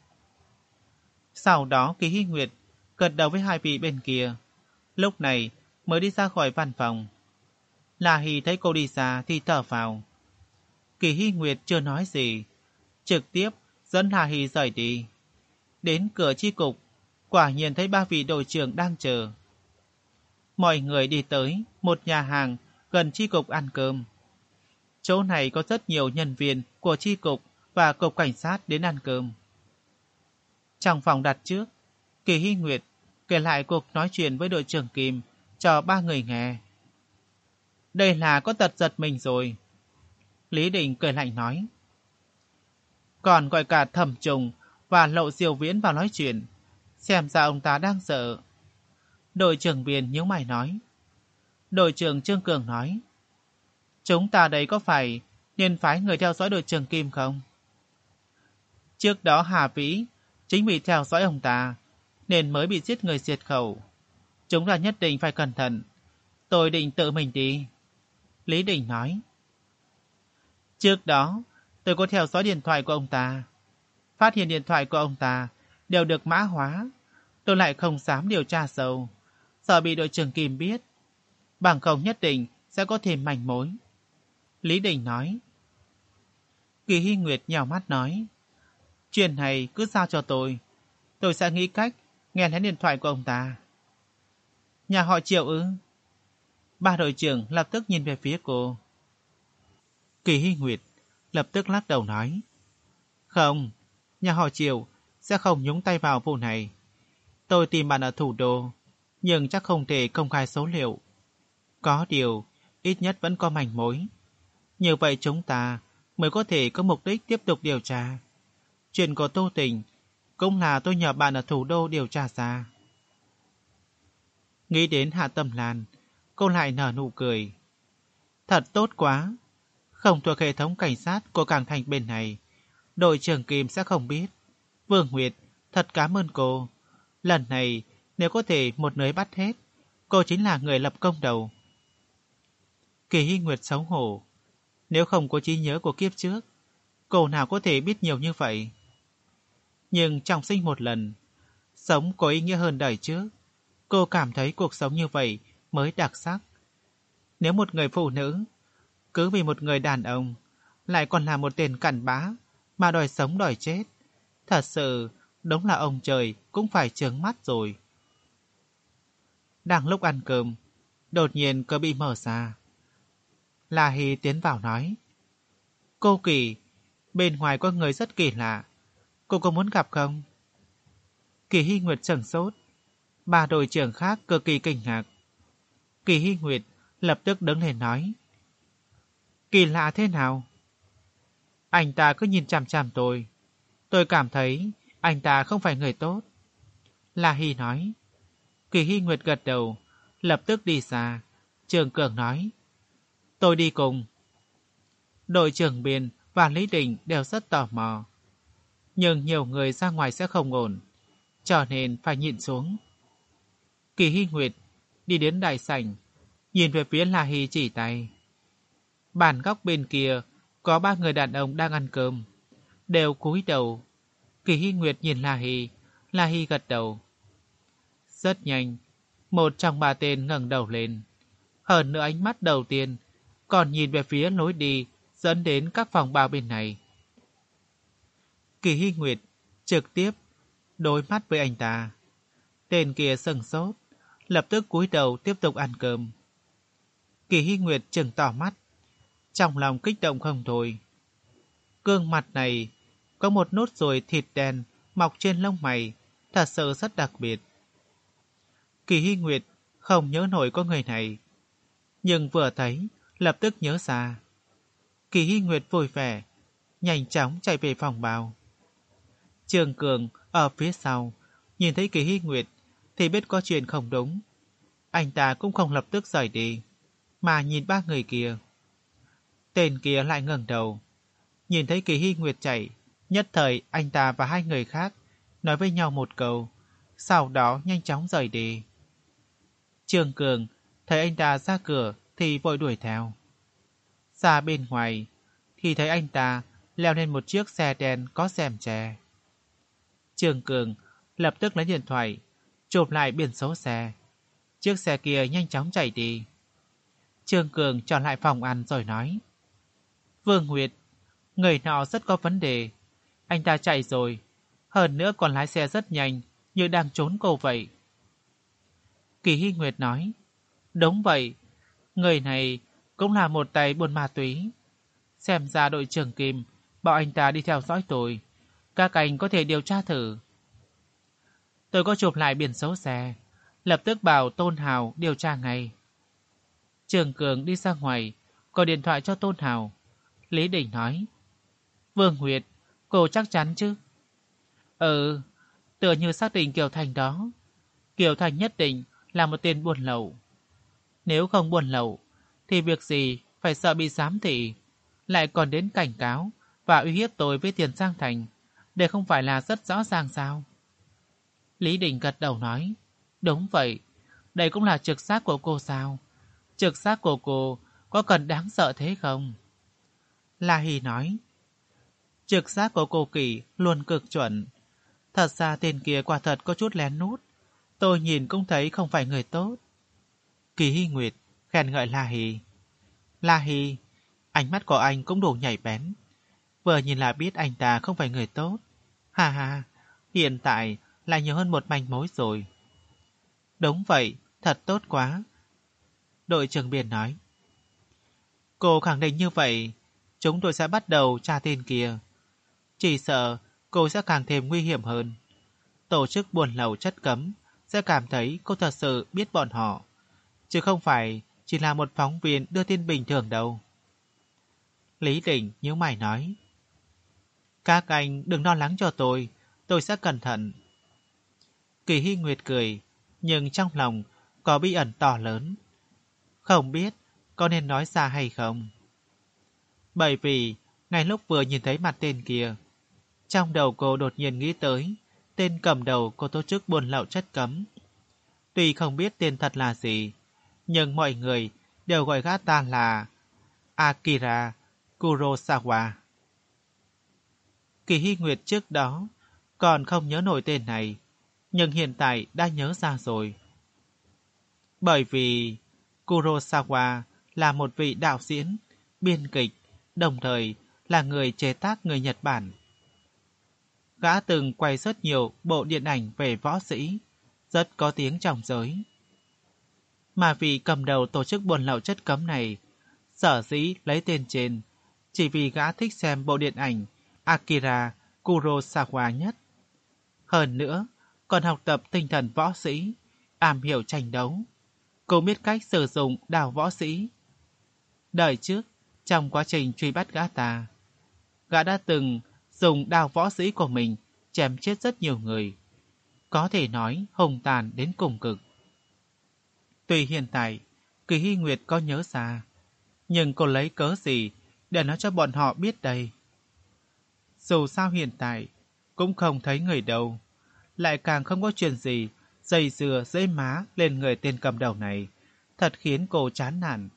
Sau đó Kỳ Hy Nguyệt gật đầu với hai vị bên kia. Lúc này mới đi ra khỏi văn phòng. La Hy thấy cô đi xa thì thở phào. Kỳ Hy Nguyệt chưa nói gì, trực tiếp dẫn La Hy rời đi. Đến cửa chi cục, quả nhiên thấy ba vị đội trưởng đang chờ. Mọi người đi tới một nhà hàng gần chi cục ăn cơm. Chỗ này có rất nhiều nhân viên của chi cục và cục cảnh sát đến ăn cơm. Trong phòng đặt trước, Kỳ Hy Nguyệt kể lại cuộc nói chuyện với đội trưởng Kim cho ba người nghe. Đây là có tật giật mình rồi. Lý Đình cười lạnh nói. Còn gọi cả Thẩm Trùng và Lộ Diêu Viễn vào nói chuyện. Xem ra ông ta đang sợ. Đội trưởng Biên nhíu mày nói. Đội trưởng Trương Cường nói. Chúng ta đây có phải nên phái người theo dõi đội trưởng Kim không? Trước đó Hà Vĩ chính vì theo dõi ông ta nên mới bị giết người diệt khẩu. Chúng ta nhất định phải cẩn thận. Tôi định tự mình đi. Lý Đình nói. Trước đó tôi có theo dõi điện thoại của ông ta. Phát hiện điện thoại của ông ta đều được mã hóa. Tôi lại không dám điều tra sâu, sợ bị đội trưởng Kim biết. Bằng không nhất định sẽ có thêm manh mối. Lý Đình nói. Kỳ Hy Nguyệt nhào mắt nói. Chuyện này cứ giao cho tôi. Tôi sẽ nghĩ cách nghe lén điện thoại của ông ta. Nhà họ Triệu ư? Ba đội trưởng lập tức nhìn về phía cô. Kỳ Hy Nguyệt lập tức lắc đầu nói. Không, nhà họ Triệu sẽ không nhúng tay vào vụ này. Tôi tìm bạn ở thủ đô, nhưng chắc không thể công khai số liệu. Có điều, ít nhất vẫn có manh mối. Như vậy chúng ta mới có thể có mục đích tiếp tục điều tra. Chuyện của Tô Tình cũng là tôi nhờ bạn ở thủ đô điều tra ra. Nghĩ đến Hạ Tâm Lan, cô lại nở nụ cười. Thật tốt quá. Không thuộc hệ thống cảnh sát của Cảng Thành bên này, đội trưởng Kim sẽ không biết. Vương Nguyệt, thật cảm ơn cô. Lần này, nếu có thể một nơi bắt hết, cô chính là người lập công đầu. Kỳ Hy Nguyệt xấu hổ. Nếu không có trí nhớ của kiếp trước, cô nào có thể biết nhiều như vậy. Nhưng trọng sinh một lần, sống có ý nghĩa hơn đời trước. Cô cảm thấy cuộc sống như vậy mới đặc sắc. Nếu một người phụ nữ cứ vì một người đàn ông lại còn là một tên cặn bã mà đòi sống đòi chết, thật sự đúng là ông trời cũng phải trướng mắt rồi. Đang lúc ăn cơm, đột nhiên cửa bị mở ra. La Hy tiến vào nói. Cô Kỳ, bên ngoài có người rất kỳ lạ. Cô có muốn gặp không? Kỳ Hy Nguyệt sửng sốt. Ba đội trưởng khác cực kỳ kinh ngạc. Kỳ Hy Nguyệt lập tức đứng lên nói. Kỳ lạ thế nào? Anh ta cứ nhìn chằm chằm tôi. Tôi cảm thấy anh ta không phải người tốt. La Hy nói. Kỳ Hy Nguyệt gật đầu, lập tức đi xa, Trương Cường nói, tôi đi cùng. Đội trưởng Biên và Lý Đình đều rất tò mò. Nhưng nhiều người ra ngoài sẽ không ổn, cho nên phải nhịn xuống. Kỳ Hy Nguyệt đi đến đại sảnh, nhìn về phía La Hy chỉ tay. Bàn góc bên kia có ba người đàn ông đang ăn cơm, đều cúi đầu. Kỳ Hy Nguyệt nhìn La Hy, La Hy gật đầu. Rất nhanh, một trong ba tên ngẩng đầu lên. Hơn nữa ánh mắt đầu tiên còn nhìn về phía lối đi dẫn đến các phòng bao bên này. Kỳ Hy Nguyệt trực tiếp đối mắt với anh ta. Tên kia sững sốt, lập tức cúi đầu tiếp tục ăn cơm. Kỳ Hy Nguyệt trừng tỏ mắt, trong lòng kích động không thôi. Gương mặt này có một nốt ruồi thịt đen mọc trên lông mày, thật sự rất đặc biệt. Kỳ Hy Nguyệt không nhớ nổi có người này, nhưng vừa thấy lập tức nhớ ra. Kỳ Hy Nguyệt vui vẻ, nhanh chóng chạy về phòng bao. Trương Cường ở phía sau nhìn thấy Kỳ Hy Nguyệt thì biết có chuyện không đúng. Anh ta cũng không lập tức rời đi, mà nhìn ba người kia. Tên kia lại ngẩng đầu, nhìn thấy Kỳ Hy Nguyệt chạy, nhất thời anh ta và hai người khác nói với nhau một câu, sau đó nhanh chóng rời đi. Trương Cường thấy anh ta ra cửa thì vội đuổi theo. Ra bên ngoài thì thấy anh ta leo lên một chiếc xe đen có rèm che. Trương Cường lập tức lấy điện thoại chụp lại biển số xe. Chiếc xe kia nhanh chóng chạy đi. Trương Cường trở lại phòng ăn rồi nói, Vương Nguyệt, người nọ rất có vấn đề. Anh ta chạy rồi, hơn nữa còn lái xe rất nhanh, như đang trốn cô vậy. Kỳ Hy Nguyệt nói, đúng vậy, người này cũng là một tay buôn ma túy. Xem ra đội trưởng Kim bảo anh ta đi theo dõi tôi. Các anh có thể điều tra thử. Tôi có chụp lại biển số xe, lập tức bảo Tôn Hào điều tra ngay. Trường Cường đi ra ngoài, gọi điện thoại cho Tôn Hào. Lý Đình nói, Vương Nguyệt, cô chắc chắn chứ? Ừ, tựa như xác định Kiều Thành đó. Kiều Thành nhất định là một tên buôn lậu. Nếu không buôn lậu, thì việc gì phải sợ bị giám thị, lại còn đến cảnh cáo và uy hiếp tôi với tiền sang thành, để không phải là rất rõ ràng sao? Lý Đình gật đầu nói, đúng vậy, đây cũng là trực giác của cô sao? Trực giác của cô có cần đáng sợ thế không? La Hy nói, trực giác của cô Kỳ luôn cực chuẩn. Thật ra tên kia quả thật có chút lén nút, tôi nhìn cũng thấy không phải người tốt. Kỳ Hy Nguyệt khen ngợi La Hy. La Hy, ánh mắt của anh cũng đủ nhạy bén, vừa nhìn là biết anh ta không phải người tốt. Ha ha, hiện tại lại nhiều hơn một manh mối rồi. Đúng vậy, thật tốt quá. Đội trưởng Biên nói, cô khẳng định như vậy, chúng tôi sẽ bắt đầu tra tên kia. Chỉ sợ cô sẽ càng thêm nguy hiểm hơn. Tổ chức buôn lậu chất cấm sẽ cảm thấy cô thật sự biết bọn họ, chứ không phải chỉ là một phóng viên đưa tin bình thường đâu. Lý Đình nhíu mày nói, các anh đừng lo lắng cho tôi, tôi sẽ cẩn thận. Kỳ Hy Nguyệt cười, nhưng trong lòng có bí ẩn to lớn. Không biết có nên nói ra hay không. Bởi vì ngay lúc vừa nhìn thấy mặt tên kia, trong đầu cô đột nhiên nghĩ tới tên cầm đầu của tổ chức buôn lậu chất cấm. Tuy không biết tên thật là gì, nhưng mọi người đều gọi gã ta là Akira Kurosawa. Kỳ Hy Nguyệt trước đó còn không nhớ nổi tên này, nhưng hiện tại đã nhớ ra rồi. Bởi vì Kurosawa là một vị đạo diễn, biên kịch, đồng thời là người chế tác người Nhật Bản. Gã từng quay rất nhiều bộ điện ảnh về võ sĩ, rất có tiếng trong giới. Mà vị cầm đầu tổ chức buôn lậu chất cấm này, sở dĩ lấy tên trên, chỉ vì gã thích xem bộ điện ảnh Akira Kurosawa nhất. Hơn nữa, còn học tập tinh thần võ sĩ, am hiểu tranh đấu, cũng biết cách sử dụng đao võ sĩ. Đời trước, trong quá trình truy bắt gã ta, gã đã từng dùng đao võ sĩ của mình chém chết rất nhiều người, có thể nói hùng tàn đến cùng cực. Tuy hiện tại Kỳ Hy Nguyệt có nhớ ra, nhưng cô lấy cớ gì để nói cho bọn họ biết đây? Dù sao hiện tại cũng không thấy người đâu, lại càng không có chuyện gì dây dừa dễ má lên người tên cầm đầu này, thật khiến cô chán nản.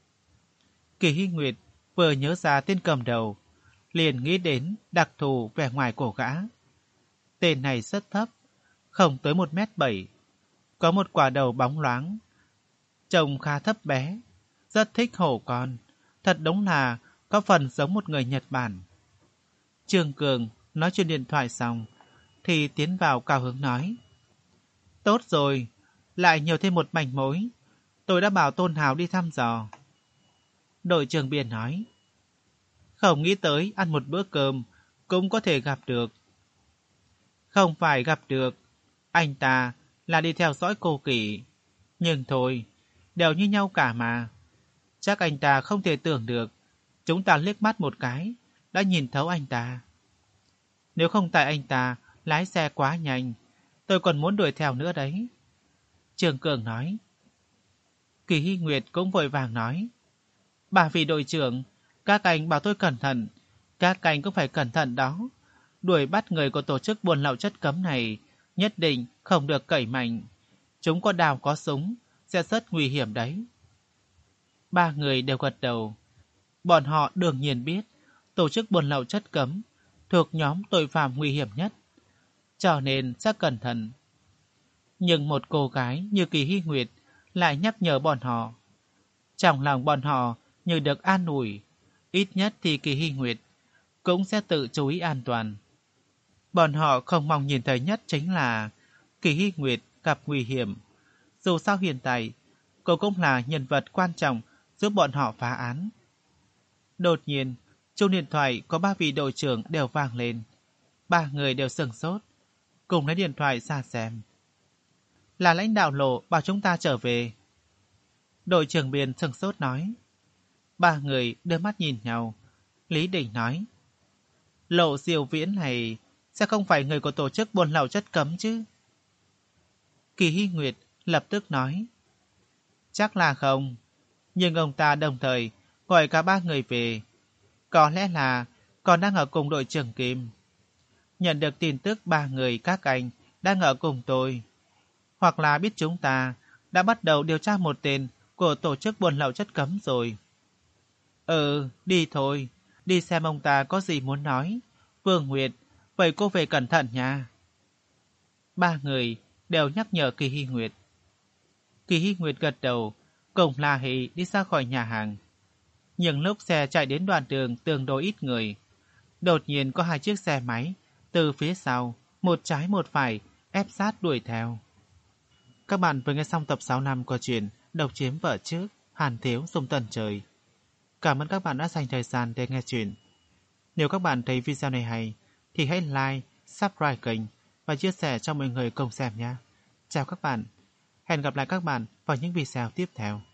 Kỳ Hy Nguyệt vừa nhớ ra tên cầm đầu, liền nghĩ đến đặc thù vẻ ngoài của gã. Tên này rất thấp, không tới một mét bảy, có một quả đầu bóng loáng, trông khá thấp bé, rất thích hổ con, thật đúng là có phần giống một người Nhật Bản. Trương Cường nói chuyện điện thoại xong, thì tiến vào cao hứng nói. Tốt rồi, lại nhiều thêm một manh mối, tôi đã bảo Tôn Hào đi thăm dò. Đội trưởng Biển nói. Không nghĩ tới ăn một bữa cơm cũng có thể gặp được. Không phải gặp được, anh ta là đi theo dõi cô Kỷ. Nhưng thôi, đều như nhau cả mà. Chắc anh ta không thể tưởng được, chúng ta liếc mắt một cái, đã nhìn thấu anh ta. Nếu không tại anh ta lái xe quá nhanh, tôi còn muốn đuổi theo nữa đấy. Trương Cường nói. Kỳ Hy Nguyệt cũng vội vàng nói. Bà vị đội trưởng, các anh bảo tôi cẩn thận, các anh cũng phải cẩn thận đó. Đuổi bắt người của tổ chức buôn lậu chất cấm này, nhất định không được cẩy mạnh. Chúng có đào có súng, sẽ rất nguy hiểm đấy. Ba người đều gật đầu. Bọn họ đương nhiên biết, tổ chức buôn lậu chất cấm thuộc nhóm tội phạm nguy hiểm nhất, cho nên sẽ cẩn thận. Nhưng một cô gái như Kỳ Hy Nguyệt lại nhắc nhở bọn họ. Trong lòng bọn họ như được an ủi, ít nhất thì Kỳ Hy Nguyệt cũng sẽ tự chú ý an toàn. Bọn họ không mong nhìn thấy nhất chính là Kỳ Hy Nguyệt gặp nguy hiểm. Dù sao hiện tại, cô cũng là nhân vật quan trọng giúp bọn họ phá án. Đột nhiên, chuông điện thoại có ba vị đội trưởng đều vang lên. Ba người đều sửng sốt, cùng lấy điện thoại ra xem. Là lãnh đạo Lộ bảo chúng ta trở về. Đội trưởng Biên sửng sốt nói. Ba người đưa mắt nhìn nhau. Lý Đình nói. Lộ Diệu Viễn này sẽ không phải người của tổ chức buôn lậu chất cấm chứ? Kỳ Hy Nguyệt lập tức nói. Chắc là không. Nhưng ông ta đồng thời gọi cả ba người về. Có lẽ là còn đang ở cùng đội trưởng Kim. Nhận được tin tức ba người các anh đang ở cùng tôi. Hoặc là biết chúng ta đã bắt đầu điều tra một tên của tổ chức buôn lậu chất cấm rồi. Ừ, đi thôi. Đi xem ông ta có gì muốn nói. Vương Nguyệt, vậy cô về cẩn thận nha. Ba người đều nhắc nhở Kỳ Hy Nguyệt. Kỳ Hy Nguyệt gật đầu, cùng La Hỷ đi ra khỏi nhà hàng. Nhưng lúc xe chạy đến đoạn đường tương đối ít người, đột nhiên có hai chiếc xe máy từ phía sau, một trái một phải, ép sát đuổi theo. Các bạn vừa nghe xong tập sáu năm của truyện Độc Chiếm Vợ Trước, Hàn Thiếu Dung Tần Trời. Cảm ơn các bạn đã dành thời gian để nghe truyện. Nếu các bạn thấy video này hay, thì hãy like, subscribe kênh và chia sẻ cho mọi người cùng xem nhé. Chào các bạn. Hẹn gặp lại các bạn vào những video tiếp theo.